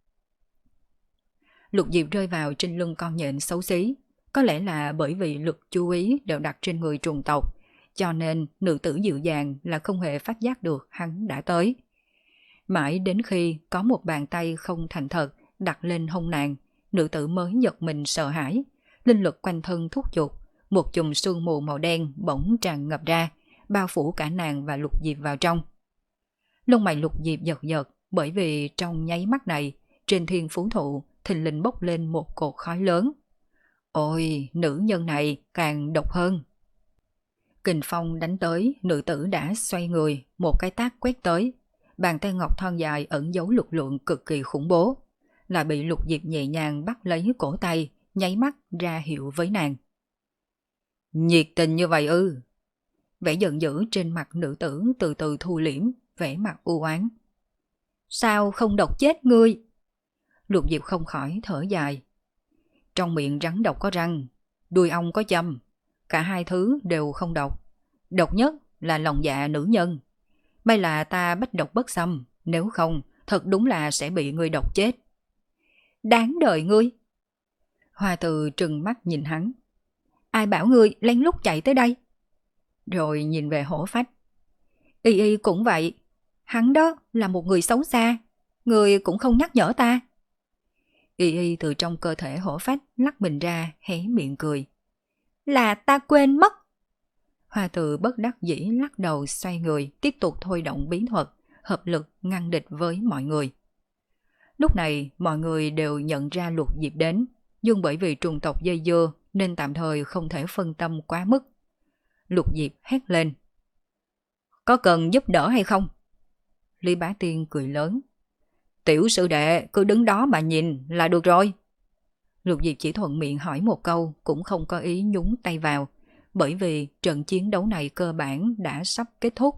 S1: Lục Diệp rơi vào trên lưng con nhện xấu xí, có lẽ là bởi vì lực chú ý đều đặt trên người trùng tộc, cho nên nữ tử dịu dàng là không hề phát giác được hắn đã tới. Mãi đến khi có một bàn tay không thành thật đặt lên hông nàng, nữ tử mới giật mình sợ hãi, linh lực quanh thân thúc giục, một chùm sương mù màu đen bỗng tràn ngập ra, bao phủ cả nàng và Lục Diệp vào trong. Lông mày Lục Diệp giật giật, bởi vì trong nháy mắt này, trên thiên phú thụ thình lình bốc lên một cột khói lớn. Ôi, nữ nhân này càng độc hơn. Kình phong đánh tới, nữ tử đã xoay người, một cái tát quét tới. Bàn tay ngọc thon dài ẩn giấu lực lượng cực kỳ khủng bố, là bị Lục Diệp nhẹ nhàng bắt lấy cổ tay, nháy mắt ra hiệu với nàng. Nhiệt tình như vậy ư? Vẻ giận dữ trên mặt nữ tử từ từ thu liễm, vẻ mặt u oán. Sao không độc chết ngươi? Lục Diệp không khỏi thở dài. Trong miệng rắn độc có răng, đuôi ong có châm, cả hai thứ đều không độc. Độc nhất là lòng dạ nữ nhân. May là ta bách độc bất xâm, nếu không thật đúng là sẽ bị ngươi độc chết. Đáng đời ngươi. Hoa Từ trừng mắt nhìn hắn. Ai bảo ngươi lén lút chạy tới đây? Rồi nhìn về Hổ Phách. Y y cũng vậy, hắn đó là một người xấu xa, ngươi cũng không nhắc nhở ta. Y y từ trong cơ thể Hổ Phách lắc mình ra, hé miệng cười. Là ta quên mất. Hoa Từ bất đắc dĩ lắc đầu xoay người, tiếp tục thôi động bí thuật, hợp lực ngăn địch với mọi người. Lúc này mọi người đều nhận ra Lục Diệp đến, nhưng bởi vì trùng tộc dây dưa nên tạm thời không thể phân tâm quá mức. Lục Diệp hét lên. Có cần giúp đỡ hay không? Lý Bá Tiên cười lớn. Tiểu sư đệ cứ đứng đó mà nhìn là được rồi. Lục Diệp chỉ thuận miệng hỏi một câu, cũng không có ý nhúng tay vào, bởi vì trận chiến đấu này cơ bản đã sắp kết thúc.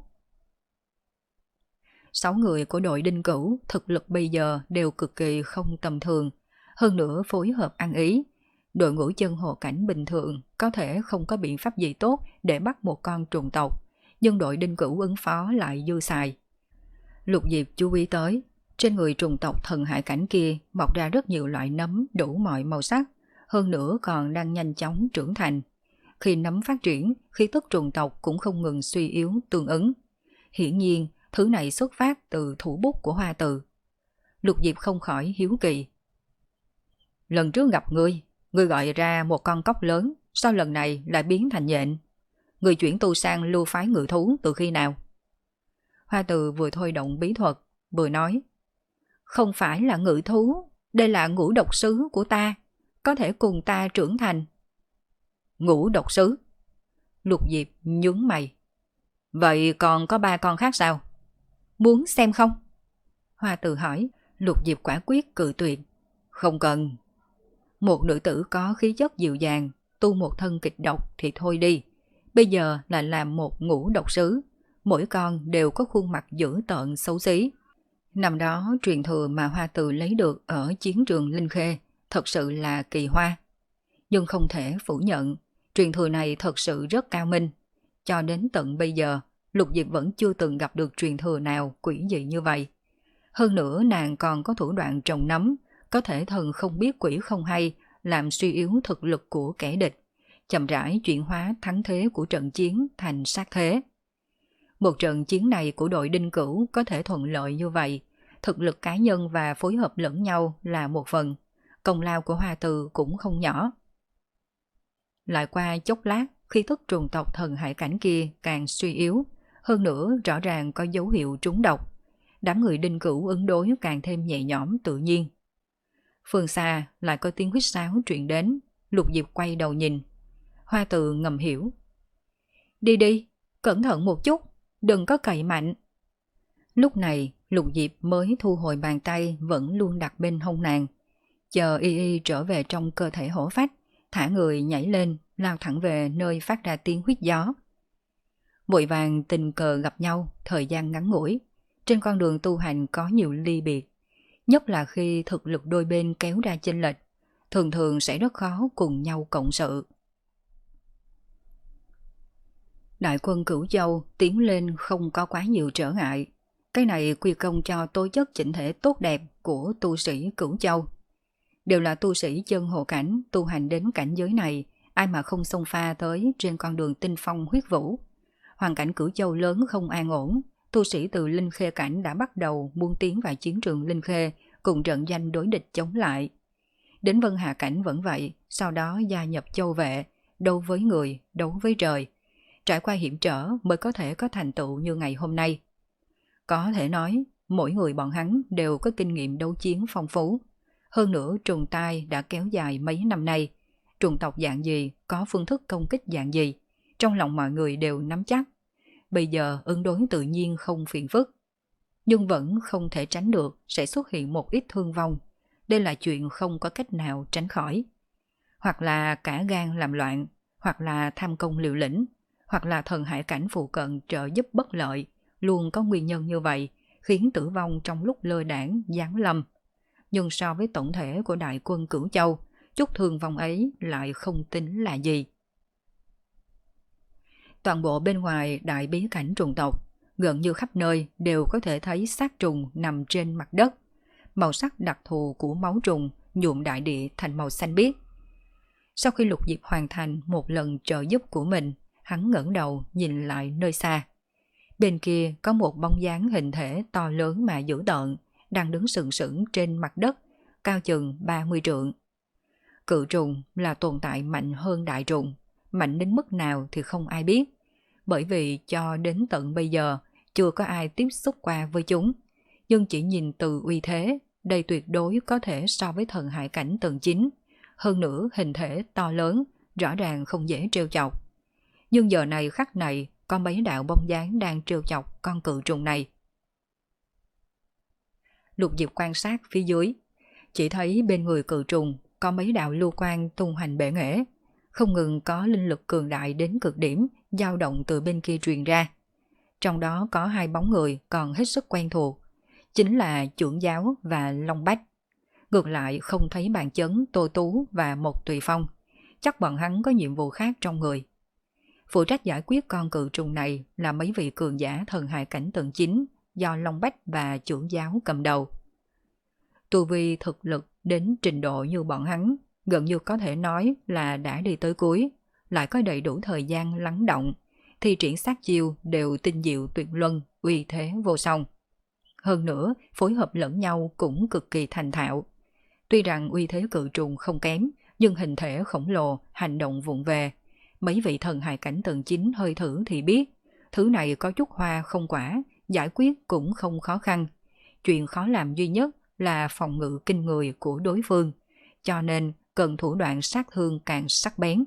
S1: Sáu người của đội Đinh Cửu thực lực bây giờ đều cực kỳ không tầm thường, hơn nữa phối hợp ăn ý. Đội ngũ chân hồ cảnh bình thường có thể không có biện pháp gì tốt để bắt một con trùng tộc, nhưng đội Đinh Cửu ứng phó lại dư xài. Lục Diệp chú ý tới, trên người trùng tộc thần hải cảnh kia mọc ra rất nhiều loại nấm đủ mọi màu sắc, hơn nữa còn đang nhanh chóng trưởng thành. Khi nấm phát triển, khí tức trùng tộc cũng không ngừng suy yếu tương ứng. Hiển nhiên, thứ này xuất phát từ thủ bút của Hoa Từ. Lục Diệp không khỏi hiếu kỳ. Lần trước gặp ngươi, ngươi gọi ra một con cóc lớn, sao lần này lại biến thành nhện? Ngươi chuyển tu sang lưu phái ngự thú từ khi nào? Hoa Từ vừa thôi động bí thuật, vừa nói. Không phải là ngự thú, đây là ngũ độc sứ của ta, có thể cùng ta trưởng thành. Ngũ độc sứ? Lục Diệp nhướng mày. Vậy còn có ba con khác sao? Muốn xem không? Hoa Từ hỏi. Lục Diệp quả quyết cự tuyệt. Không cần. Một nữ tử có khí chất dịu dàng, tu một thân kịch độc thì thôi đi. Bây giờ là làm một ngũ độc sứ, mỗi con đều có khuôn mặt dữ tợn xấu xí. Năm đó truyền thừa mà Hoa Từ lấy được ở chiến trường Linh Khê thật sự là kỳ hoa. Nhưng không thể phủ nhận, truyền thừa này thật sự rất cao minh. Cho đến tận bây giờ, Lục Diệp vẫn chưa từng gặp được truyền thừa nào quỷ dị như vậy. Hơn nữa nàng còn có thủ đoạn trồng nấm, có thể thần không biết quỷ không hay, làm suy yếu thực lực của kẻ địch, chậm rãi chuyển hóa thắng thế của trận chiến thành sát thế. Một trận chiến này của đội Đinh Cửu có thể thuận lợi như vậy, thực lực cá nhân và phối hợp lẫn nhau là một phần, công lao của Hoa Từ cũng không nhỏ. Lại qua chốc lát, khi thức trùng tộc thần hải cảnh kia càng suy yếu, hơn nữa rõ ràng có dấu hiệu trúng độc. Đám người Đinh Cửu ứng đối càng thêm nhẹ nhõm tự nhiên. Phương xa lại có tiếng huýt sáo truyền đến, Lục Diệp quay đầu nhìn. Hoa Từ ngầm hiểu. Đi đi, cẩn thận một chút, đừng có cậy mạnh. Lúc này Lục Diệp mới thu hồi bàn tay vẫn luôn đặt bên hông nàng. Chờ y y trở về trong cơ thể Hổ Phách, thả người nhảy lên, lao thẳng về nơi phát ra tiếng huýt gió. Vội vàng tình cờ gặp nhau, thời gian ngắn ngủi. Trên con đường tu hành có nhiều ly biệt, nhất là khi thực lực đôi bên kéo ra chênh lệch, thường thường sẽ rất khó cùng nhau cộng sự. Đại quân Cửu Châu tiến lên không có quá nhiều trở ngại. Cái này quy công cho tố chất chỉnh thể tốt đẹp của tu sĩ Cửu Châu. Đều là tu sĩ chân hồ cảnh, tu hành đến cảnh giới này, ai mà không xông pha tới trên con đường tinh phong huyết vũ. Hoàn cảnh Cửu Châu lớn không an ổn, tu sĩ từ Linh Khê cảnh đã bắt đầu muốn tiến vào chiến trường Linh Khê cùng trận danh đối địch chống lại. Đến Vân Hà cảnh vẫn vậy, sau đó gia nhập Châu Vệ, đấu với người, đấu với trời. Trải qua hiểm trở mới có thể có thành tựu như ngày hôm nay. Có thể nói, mỗi người bọn hắn đều có kinh nghiệm đấu chiến phong phú. Hơn nữa trùng tai đã kéo dài mấy năm nay. Trùng tộc dạng gì, có phương thức công kích dạng gì, trong lòng mọi người đều nắm chắc. Bây giờ ứng đối tự nhiên không phiền phức. Nhưng vẫn không thể tránh được sẽ xuất hiện một ít thương vong. Đây là chuyện không có cách nào tránh khỏi. Hoặc là cả gan làm loạn, hoặc là tham công liều lĩnh, hoặc là thần hải cảnh phụ cận trợ giúp bất lợi, luôn có nguyên nhân như vậy, khiến tử vong trong lúc lơ đảng giáng lâm. Nhưng so với tổng thể của đại quân Cửu Châu, chút thương vong ấy lại không tính là gì. Toàn bộ bên ngoài đại bí cảnh trùng tộc, gần như khắp nơi đều có thể thấy xác trùng nằm trên mặt đất. Màu sắc đặc thù của máu trùng nhuộm đại địa thành màu xanh biếc. Sau khi Lục Diệp hoàn thành một lần trợ giúp của mình, hắn ngẩng đầu nhìn lại nơi xa. Bên kia có một bóng dáng hình thể to lớn mà dữ tợn, đang đứng sừng sững trên mặt đất, cao chừng ba mươi trượng. Cự trùng là tồn tại mạnh hơn đại trùng, mạnh đến mức nào thì không ai biết, bởi vì cho đến tận bây giờ chưa có ai tiếp xúc qua với chúng. Nhưng chỉ nhìn từ uy thế, đây tuyệt đối có thể so với thần hải cảnh tầng chín. Hơn nữa hình thể to lớn, rõ ràng không dễ trêu chọc. Nhưng giờ này khắc này, có mấy đạo bóng dáng đang trêu chọc con cự trùng này. Lục Diệp quan sát phía dưới, chỉ thấy bên người cự trùng có mấy đạo lưu quang tung hoành bể nghệ, không ngừng có linh lực cường đại đến cực điểm dao động từ bên kia truyền ra. Trong đó có hai bóng người còn hết sức quen thuộc, chính là Chưởng Giáo và Long Bách. Ngược lại không thấy Bàn Chấn, Tô Tú và Một Tùy Phong, chắc bọn hắn có nhiệm vụ khác trong người. Phụ trách giải quyết con cự trùng này là mấy vị cường giả thần hải cảnh tầng chín do Long Bách và Chưởng Giáo cầm đầu. Tu vi thực lực đến trình độ như bọn hắn, gần như có thể nói là đã đi tới cuối, lại có đầy đủ thời gian lắng động, thi triển sát chiêu đều tinh diệu tuyệt luân, uy thế vô song. Hơn nữa, phối hợp lẫn nhau cũng cực kỳ thành thạo. Tuy rằng uy thế cự trùng không kém, nhưng hình thể khổng lồ, hành động vụng về. Mấy vị thần hài cảnh tầng chín hơi thử thì biết, thứ này có chút hoa không quả, giải quyết cũng không khó khăn. Chuyện khó làm duy nhất là phòng ngự kinh người của đối phương, cho nên cần thủ đoạn sát thương càng sắc bén.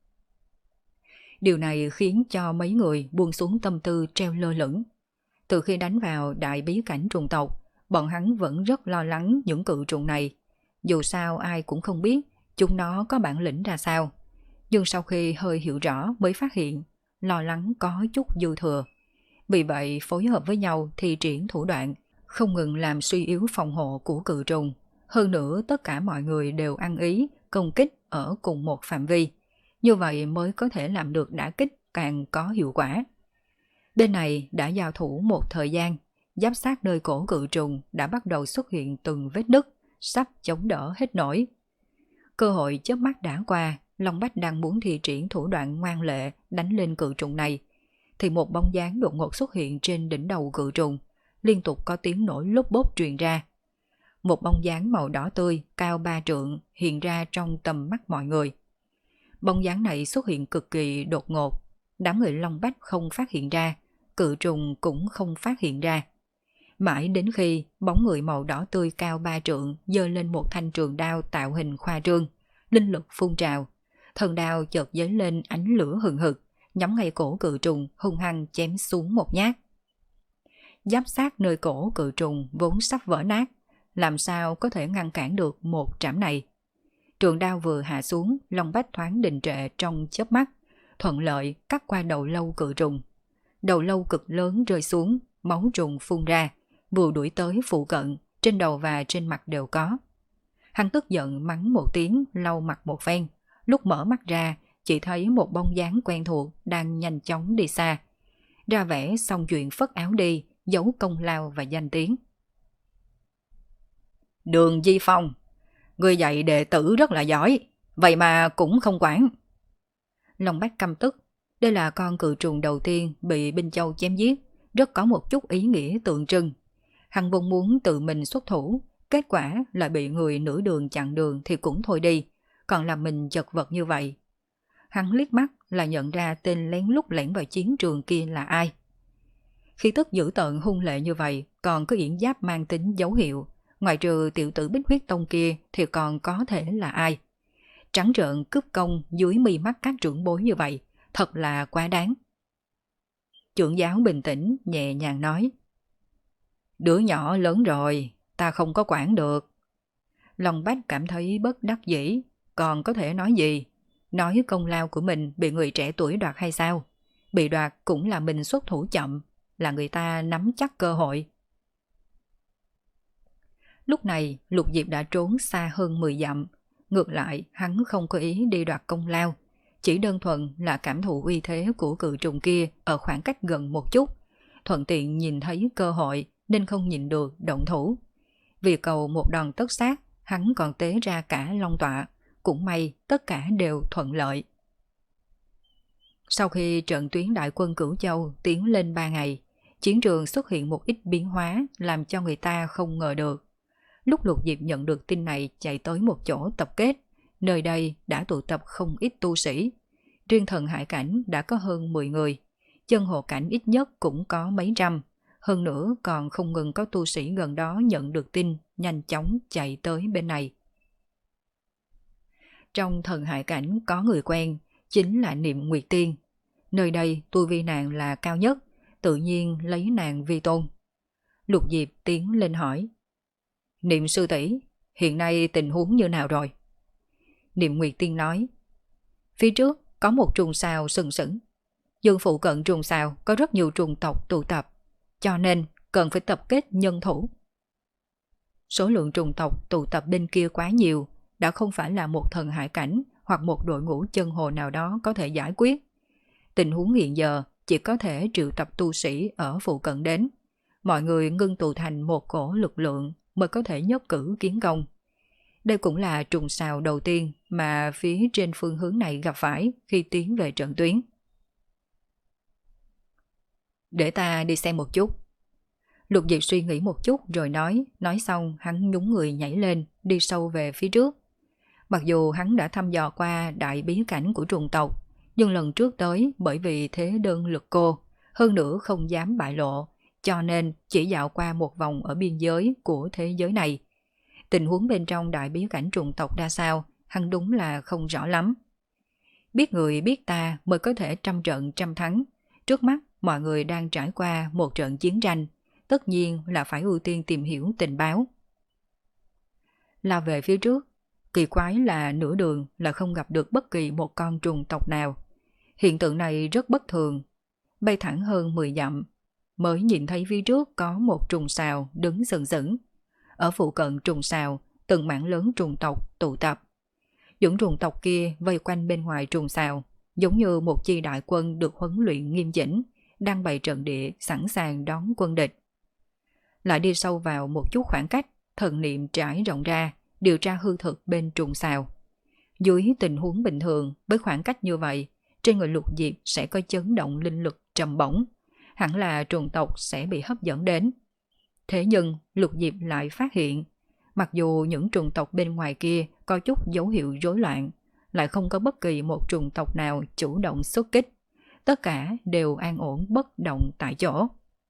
S1: Điều này khiến cho mấy người buông xuống tâm tư treo lơ lửng. Từ khi đánh vào đại bí cảnh trùng tộc, bọn hắn vẫn rất lo lắng những cự trùng này. Dù sao ai cũng không biết chúng nó có bản lĩnh ra sao. Nhưng sau khi hơi hiểu rõ mới phát hiện, lo lắng có chút dư thừa. Vì vậy phối hợp với nhau thì triển thủ đoạn, không ngừng làm suy yếu phòng hộ của cự trùng. Hơn nữa tất cả mọi người đều ăn ý, công kích ở cùng một phạm vi. Như vậy mới có thể làm được đả kích càng có hiệu quả. Bên này đã giao thủ một thời gian, giáp sát nơi cổ cự trùng đã bắt đầu xuất hiện từng vết nứt, sắp chống đỡ hết nổi. Cơ hội chớp mắt đã qua, Long Bách đang muốn thi triển thủ đoạn ngoan lệ đánh lên cự trùng này, thì một bóng dáng đột ngột xuất hiện trên đỉnh đầu cự trùng, liên tục có tiếng nổ lốp bốp truyền ra. Một bóng dáng màu đỏ tươi, cao ba trượng hiện ra trong tầm mắt mọi người. Bóng dáng này xuất hiện cực kỳ đột ngột, đám người Long Bách không phát hiện ra, cự trùng cũng không phát hiện ra. Mãi đến khi bóng người màu đỏ tươi cao ba trượng giơ lên một thanh trường đao tạo hình khoa trương, linh lực phun trào, thần đao chợt dấy lên ánh lửa hừng hực, nhắm ngay cổ cự trùng hung hăng chém xuống một nhát. Giáp sát nơi cổ cự trùng vốn sắp vỡ nát, làm sao có thể ngăn cản được một trảm này. Trường đao vừa hạ xuống, Long Bách thoáng đình trệ trong chớp mắt, thuận lợi cắt qua đầu lâu cự trùng. Đầu lâu cực lớn rơi xuống, máu trùng phun ra, vừa đuổi tới phụ cận, trên đầu và trên mặt đều có. Hắn tức giận mắng một tiếng, lau mặt một phen, lúc mở mắt ra chỉ thấy một bóng dáng quen thuộc đang nhanh chóng đi xa. Ra vẻ xong chuyện phất áo đi, giấu công lao và danh tiếng. Đường Di Phong, người dạy đệ tử rất là giỏi, vậy mà cũng không quản. Long Bách căm tức, đây là con cự trùng đầu tiên bị Binh Châu chém giết, rất có một chút ý nghĩa tượng trưng. Hắn vốn muốn tự mình xuất thủ, kết quả là bị người nửa đường chặn đường thì cũng thôi đi, còn làm mình chật vật như vậy. Hắn liếc mắt là nhận ra tên lén lút lẻn vào chiến trường kia là ai. Khí tức dữ tợn hung lệ như vậy còn có yểm giáp mang tính dấu hiệu, ngoại trừ tiểu tử Bích Huyết Tông kia thì còn có thể là ai? Trắng trợn cướp công dưới mi mắt các trưởng bối như vậy, thật là quá đáng. Trưởng giáo bình tĩnh, nhẹ nhàng nói. Đứa nhỏ lớn rồi, ta không có quản được. Long Bách cảm thấy bất đắc dĩ, còn có thể nói gì? Nói công lao của mình bị người trẻ tuổi đoạt hay sao? Bị đoạt cũng là mình xuất thủ chậm, là người ta nắm chắc cơ hội. Lúc này Lục Diệp đã trốn xa hơn mười dặm, ngược lại hắn không có ý đi đoạt công lao, chỉ đơn thuần là cảm thụ uy thế của cự trùng kia ở khoảng cách gần một chút, thuận tiện nhìn thấy cơ hội nên không nhìn được động thủ. Vì cầu một đòn tất sát, hắn còn tế ra cả long tọa, cũng may tất cả đều thuận lợi. Sau khi trận tuyến đại quân Cửu Châu tiến lên ba ngày, chiến trường xuất hiện một ít biến hóa làm cho người ta không ngờ được. Lúc Lục Diệp nhận được tin này chạy tới một chỗ tập kết, nơi đây đã tụ tập không ít tu sĩ. Riêng thần hải cảnh đã có hơn mười người, chân hồ cảnh ít nhất cũng có mấy trăm. Hơn nữa còn không ngừng có tu sĩ gần đó nhận được tin, nhanh chóng chạy tới bên này. Trong thần hải cảnh có người quen, chính là Niệm Nguyệt Tiên. Nơi đây tu vi nàng là cao nhất, tự nhiên lấy nàng vi tôn. Lục Diệp tiến lên hỏi. Niệm sư tỷ, hiện nay tình huống như nào rồi? Niệm Nguyệt Tiên nói. Phía trước có một trùng sao sừng sững. Dương phụ cận trùng sao có rất nhiều trùng tộc tụ tập, cho nên cần phải tập kết nhân thủ. Số lượng trùng tộc tụ tập bên kia quá nhiều, đã không phải là một thần hải cảnh hoặc một đội ngũ chân hồ nào đó có thể giải quyết. Tình huống hiện giờ chỉ có thể triệu tập tu sĩ ở phụ cận đến. Mọi người ngưng tụ thành một cổ lực lượng mới có thể nhất cử kiến công. Đây cũng là trùng sao đầu tiên mà phía trên phương hướng này gặp phải khi tiến về trận tuyến. Để ta đi xem một chút. Lục Diệp suy nghĩ một chút rồi nói, nói xong hắn nhún người nhảy lên, đi sâu về phía trước. Mặc dù hắn đã thăm dò qua đại bí cảnh của trùng tộc, nhưng lần trước tới bởi vì thế đơn lực cô, hơn nữa không dám bại lộ, cho nên chỉ dạo qua một vòng ở biên giới của thế giới này. Tình huống bên trong đại bí cảnh trùng tộc ra sao, hắn đúng là không rõ lắm. Biết người biết ta mới có thể trăm trận trăm thắng. Trước mắt mọi người đang trải qua một trận chiến tranh, tất nhiên là phải ưu tiên tìm hiểu tình báo. Lao về phía trước, kỳ quái là nửa đường là không gặp được bất kỳ một con trùng tộc nào. Hiện tượng này rất bất thường. Bay thẳng hơn mười dặm, mới nhìn thấy phía trước có một trùng sào đứng sừng sững. Ở phụ cận trùng sào, từng mảng lớn trùng tộc tụ tập. Những trùng tộc kia vây quanh bên ngoài trùng sào, giống như một chi đại quân được huấn luyện nghiêm chỉnh, đang bày trận địa sẵn sàng đón quân địch. Lại đi sâu vào một chút khoảng cách, thần niệm trải rộng ra, điều tra hư thực bên trùng sào. Dưới tình huống bình thường, với khoảng cách như vậy, trên người Lục Diệp sẽ có chấn động linh lực trầm bổng, hẳn là trùng tộc sẽ bị hấp dẫn đến. Thế nhưng Lục Diệp lại phát hiện, mặc dù những trùng tộc bên ngoài kia có chút dấu hiệu rối loạn, lại không có bất kỳ một trùng tộc nào chủ động xuất kích, tất cả đều an ổn bất động tại chỗ.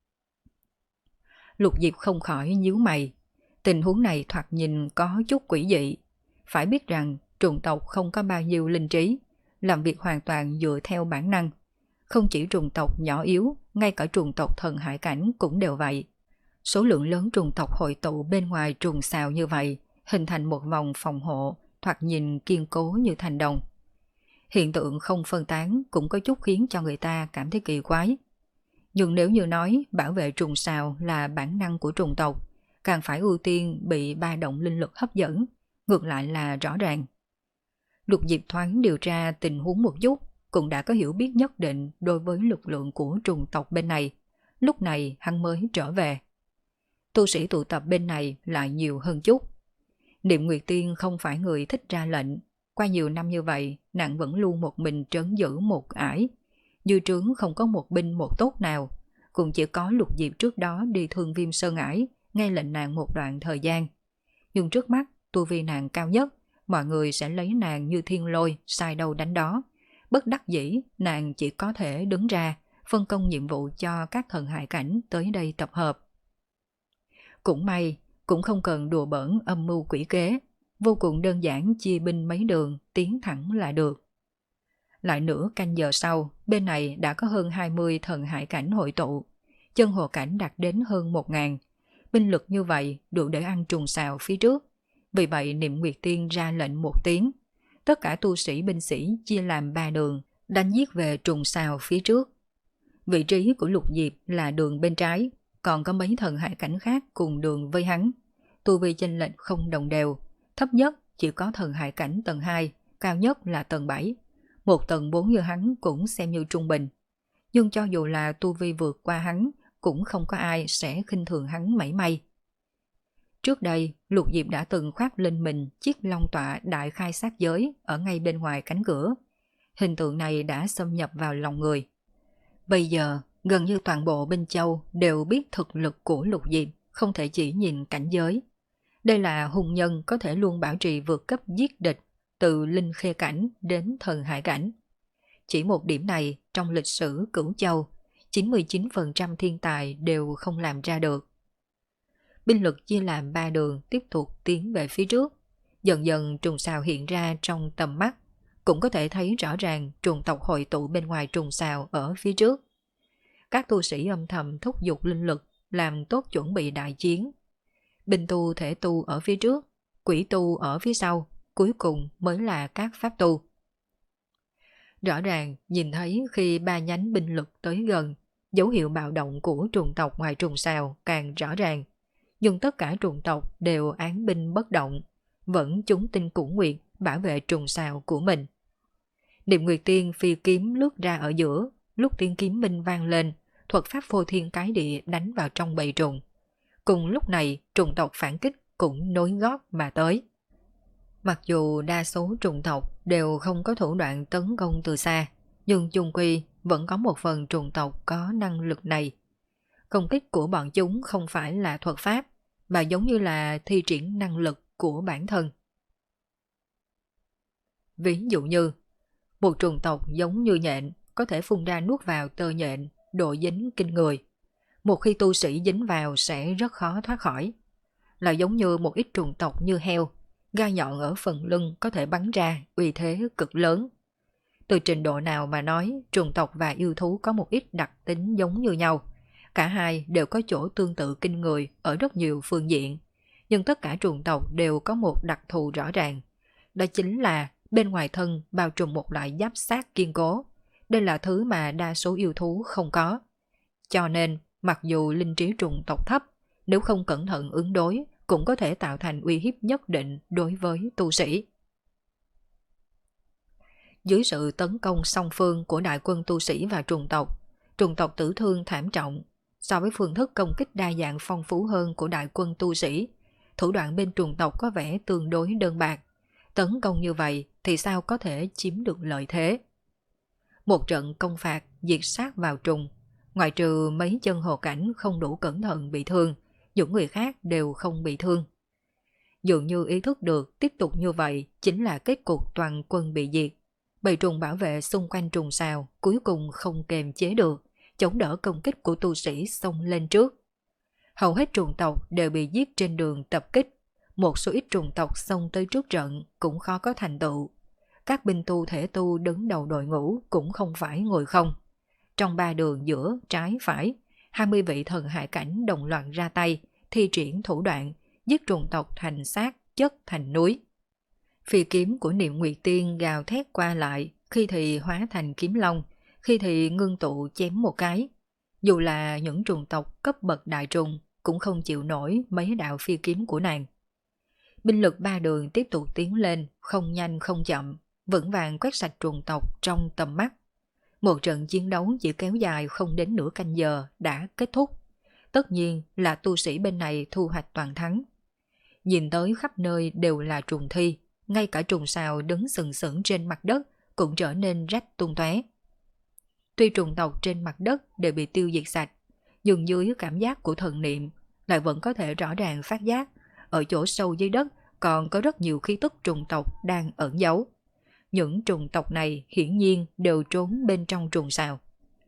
S1: Lục Diệp không khỏi nhíu mày, tình huống này thoạt nhìn có chút quỷ dị. Phải biết rằng trùng tộc không có bao nhiêu linh trí, làm việc hoàn toàn dựa theo bản năng. Không chỉ trùng tộc nhỏ yếu, ngay cả trùng tộc thần hải cảnh cũng đều vậy. Số lượng lớn trùng tộc hội tụ bên ngoài trùng sào như vậy, hình thành một vòng phòng hộ, thoạt nhìn kiên cố như thành đồng. Hiện tượng không phân tán cũng có chút khiến cho người ta cảm thấy kỳ quái. Nhưng nếu như nói bảo vệ trùng sào là bản năng của trùng tộc, càng phải ưu tiên bị ba động linh lực hấp dẫn, ngược lại là rõ ràng. Lục Diệp thoáng điều tra tình huống một chút, cũng đã có hiểu biết nhất định đối với lực lượng của trùng tộc bên này. Lúc này hắn mới trở về. Tu sĩ tụ tập bên này lại nhiều hơn chút. Niệm Nguyệt Tiên không phải người thích ra lệnh. Qua nhiều năm như vậy, nàng vẫn luôn một mình trấn giữ một ải. Dư trướng không có một binh một tốt nào. Cũng chỉ có Lục Diệp trước đó đi Thương Viêm Sơn ải, nghe lệnh nàng một đoạn thời gian. Nhưng trước mắt, tu vi nàng cao nhất, mọi người sẽ lấy nàng như thiên lôi, sai đâu đánh đó. Bất đắc dĩ, nàng chỉ có thể đứng ra, phân công nhiệm vụ cho các thần hải cảnh tới đây tập hợp. Cũng may, cũng không cần đùa bỡn âm mưu quỷ kế, vô cùng đơn giản chia binh mấy đường tiến thẳng là được. Lại nửa canh giờ sau, bên này đã có hơn hai mươi thần hải cảnh hội tụ, chân hồ cảnh đạt đến hơn một ngàn. Binh lực như vậy đủ để ăn trùng xào phía trước. Vì vậy Niệm Nguyệt Tiên ra lệnh một tiếng. Tất cả tu sĩ binh sĩ chia làm ba đường, đánh giết về trùng xào phía trước. Vị trí của Lục Diệp là đường bên trái, còn có mấy thần hải cảnh khác cùng đường với hắn. Tu vi chênh lệch không đồng đều, thấp nhất chỉ có thần hải cảnh tầng hai, cao nhất là tầng bảy. Một tầng bốn như hắn cũng xem như trung bình. Nhưng cho dù là tu vi vượt qua hắn, cũng không có ai sẽ khinh thường hắn mảy may. Trước đây, Lục Diệp đã từng khoác lên mình chiếc long tọa đại khai sát giới ở ngay bên ngoài cánh cửa. Hình tượng này đã xâm nhập vào lòng người. Bây giờ, gần như toàn bộ Binh Châu đều biết thực lực của Lục Diệp, không thể chỉ nhìn cảnh giới. Đây là hùng nhân có thể luôn bảo trì vượt cấp giết địch, từ linh khê cảnh đến thần hải cảnh. Chỉ một điểm này trong lịch sử Cửu Châu, chín mươi chín phần trăm thiên tài đều không làm ra được. Binh lực chia làm ba đường tiếp tục tiến về phía trước. Dần dần trùng xào hiện ra trong tầm mắt, cũng có thể thấy rõ ràng trùng tộc hội tụ bên ngoài trùng xào ở phía trước. Các tu sĩ âm thầm thúc giục linh lực, làm tốt chuẩn bị đại chiến. Binh tu thể tu ở phía trước, quỷ tu ở phía sau, cuối cùng mới là các pháp tu. Rõ ràng nhìn thấy khi ba nhánh binh lực tới gần, dấu hiệu bạo động của trùng tộc ngoài trùng xào càng rõ ràng. Nhưng tất cả trùng tộc đều án binh bất động, vẫn chúng tinh củ nguyệt bảo vệ trùng xào của mình. Niệm Nguyệt Tiên phi kiếm lướt ra ở giữa, lúc tiên kiếm minh vang lên, thuật pháp phô thiên cái địa đánh vào trong bầy trùng. Cùng lúc này trùng tộc phản kích cũng nối gót mà tới. Mặc dù đa số trùng tộc đều không có thủ đoạn tấn công từ xa, nhưng chung quy vẫn có một phần trùng tộc có năng lực này. Công kích của bọn chúng không phải là thuật pháp, mà giống như là thi triển năng lực của bản thân. Ví dụ như, một trùng tộc giống như nhện có thể phun ra nuốt vào tơ nhện, độ dính kinh người. Một khi tu sĩ dính vào sẽ rất khó thoát khỏi. Là giống như một ít trùng tộc như heo, gai nhọn ở phần lưng có thể bắn ra, uy thế cực lớn. Từ trình độ nào mà nói, trùng tộc và yêu thú có một ít đặc tính giống như nhau. Cả hai đều có chỗ tương tự kinh người ở rất nhiều phương diện. Nhưng tất cả trùng tộc đều có một đặc thù rõ ràng. Đó chính là bên ngoài thân bao trùm một loại giáp sát kiên cố. Đây là thứ mà đa số yêu thú không có. Cho nên, mặc dù linh trí trùng tộc thấp, nếu không cẩn thận ứng đối, cũng có thể tạo thành uy hiếp nhất định đối với tu sĩ. Dưới sự tấn công song phương của đại quân tu sĩ và trùng tộc, trùng tộc tử thương thảm trọng. So với phương thức công kích đa dạng phong phú hơn của đại quân tu sĩ, thủ đoạn bên trùng tộc có vẻ tương đối đơn bạc. Tấn công như vậy thì sao có thể chiếm được lợi thế? Một trận công phạt diệt sát vào trùng, ngoại trừ mấy chân hồ cảnh không đủ cẩn thận bị thương, những người khác đều không bị thương. Dường như ý thức được tiếp tục như vậy chính là kết cục toàn quân bị diệt. Bầy trùng bảo vệ xung quanh trùng xào cuối cùng không kềm chế được, chống đỡ công kích của tu sĩ xông lên trước. Hầu hết trùng tộc đều bị giết trên đường tập kích. Một số ít trùng tộc xông tới trước trận cũng khó có thành tựu. Các binh tu thể tu đứng đầu đội ngũ cũng không phải ngồi không. Trong ba đường giữa, trái, phải, hai mươi vị thần hải cảnh đồng loạt ra tay, thi triển thủ đoạn, giết trùng tộc thành xác, chất thành núi. Phi kiếm của Niệm Nguyệt Tiên gào thét qua lại, khi thì hóa thành kiếm long, khi thì ngưng tụ chém một cái. Dù là những trùng tộc cấp bậc đại trùng cũng không chịu nổi mấy đạo phi kiếm của nàng. Binh lực ba đường tiếp tục tiến lên, không nhanh không chậm, vững vàng quét sạch trùng tộc trong tầm mắt. Một trận chiến đấu chỉ kéo dài không đến nửa canh giờ đã kết thúc. Tất nhiên là tu sĩ bên này thu hoạch toàn thắng. Nhìn tới khắp nơi đều là trùng thi, ngay cả trùng xào đứng sừng sững trên mặt đất cũng trở nên rách tung tóe. Tuy trùng tộc trên mặt đất đều bị tiêu diệt sạch, nhưng dưới cảm giác của thần niệm lại vẫn có thể rõ ràng phát giác ở chỗ sâu dưới đất còn có rất nhiều khí tức trùng tộc đang ẩn giấu. Những trùng tộc này hiển nhiên đều trốn bên trong trùng xào.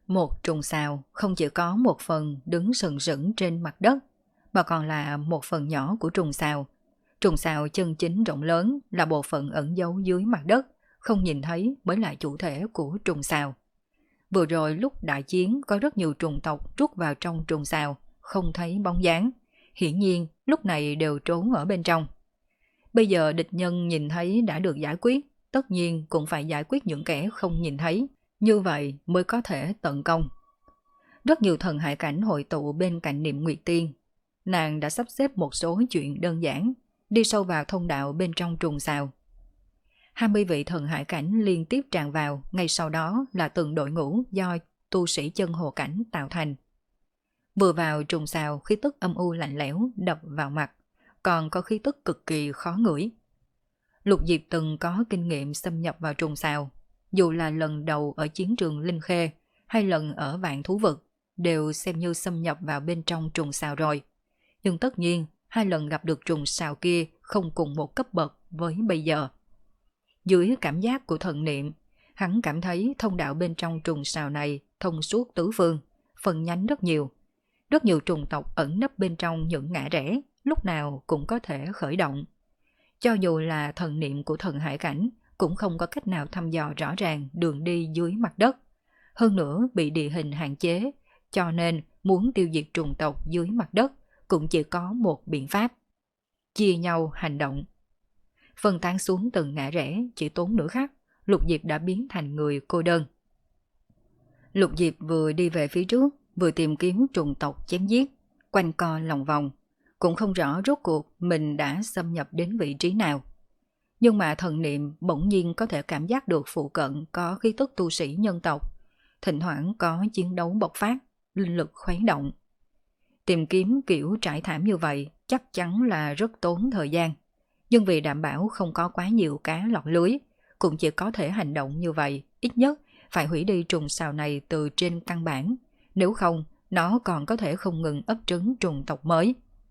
S1: Một trùng xào không chỉ có một phần đứng sừng sững trên mặt đất, mà còn là một phần nhỏ của trùng xào. Trùng xào chân chính rộng lớn là bộ phận ẩn giấu dưới mặt đất, không nhìn thấy mới là chủ thể của trùng xào. Vừa rồi lúc đại chiến có rất nhiều trùng tộc trút vào trong trùng xào, không thấy bóng dáng. Hiển nhiên lúc này đều trốn ở bên trong. Bây giờ địch nhân nhìn thấy đã được giải quyết, tất nhiên cũng phải giải quyết những kẻ không nhìn thấy, như vậy mới có thể tận công. Rất nhiều thần hải cảnh hội tụ bên cạnh Niệm Nguyệt Tiên. Nàng đã sắp xếp một số chuyện đơn giản, đi sâu vào thông đạo bên trong trùng xào. hai mươi vị thần hải cảnh liên tiếp tràn vào, ngay sau đó là từng đội ngũ do tu sĩ chân hồ cảnh tạo thành. Vừa vào trùng xào, khí tức âm u lạnh lẽo đập vào mặt, còn có khí tức cực kỳ khó ngửi. Lục Diệp từng có kinh nghiệm xâm nhập vào trùng xào, dù là lần đầu ở chiến trường Linh Khê hay lần ở Vạn Thú Vực, đều xem như xâm nhập vào bên trong trùng xào rồi. Nhưng tất nhiên, hai lần gặp được trùng xào kia không cùng một cấp bậc với bây giờ. Dưới cảm giác của thần niệm, hắn cảm thấy thông đạo bên trong trùng xào này thông suốt tứ phương, phần nhánh rất nhiều. Rất nhiều trùng tộc ẩn nấp bên trong những ngã rẽ, lúc nào cũng có thể khởi động. Cho dù là thần niệm của thần hải cảnh, cũng không có cách nào thăm dò rõ ràng đường đi dưới mặt đất. Hơn nữa bị địa hình hạn chế, cho nên muốn tiêu diệt trùng tộc dưới mặt đất cũng chỉ có một biện pháp: chia nhau hành động. Phân tán xuống từng ngã rẽ, chỉ tốn nửa khắc, Lục Diệp đã biến thành người cô đơn. Lục Diệp vừa đi về phía trước, vừa tìm kiếm trùng tộc chém giết, quanh co lòng vòng, cũng không rõ rốt cuộc mình đã xâm nhập đến vị trí nào. Nhưng mà thần niệm bỗng nhiên có thể cảm giác được phụ cận có khí tức tu sĩ nhân tộc, thỉnh thoảng có chiến đấu bộc phát, linh lực khuấy động. Tìm kiếm kiểu trải thảm như vậy chắc chắn là rất tốn thời gian, nhưng vì đảm bảo không có quá nhiều cá lọt lưới, cũng chỉ có thể hành động như vậy, ít nhất phải hủy đi trùng xào này từ trên căn bản, nếu không nó còn có thể không ngừng ấp trứng trùng tộc mới.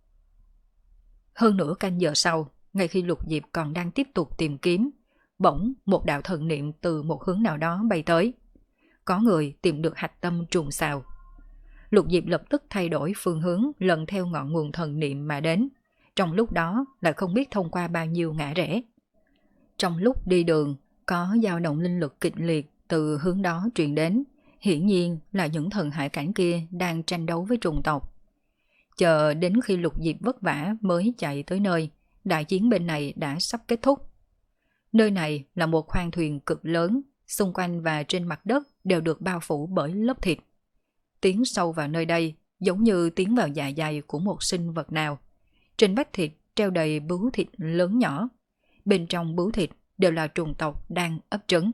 S1: Hơn nửa canh giờ sau, ngay khi Lục Diệp còn đang tiếp tục tìm kiếm, bỗng một đạo thần niệm từ một hướng nào đó bay tới. Có người tìm được hạch tâm trùng xào. Lục Diệp lập tức thay đổi phương hướng, lần theo ngọn nguồn thần niệm mà đến. Trong lúc đó lại không biết thông qua bao nhiêu ngã rẽ. Trong lúc đi đường, có dao động linh lực kịch liệt từ hướng đó truyền đến. Hiển nhiên là những thần hải cảnh kia đang tranh đấu với trùng tộc. Chờ đến khi Lục Diệp vất vả mới chạy tới nơi, đại chiến bên này đã sắp kết thúc. Nơi này là một khoang thuyền cực lớn, xung quanh và trên mặt đất đều được bao phủ bởi lớp thịt. Tiến sâu vào nơi đây giống như tiến vào dạ dày của một sinh vật nào. Trên vách thịt treo đầy bướu thịt lớn nhỏ. Bên trong bướu thịt đều là trùng tộc đang ấp trứng.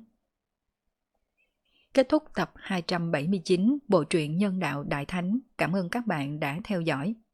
S1: Kết thúc tập hai trăm bảy mươi chín bộ truyện Nhân Đạo Đại Thánh. Cảm ơn các bạn đã theo dõi.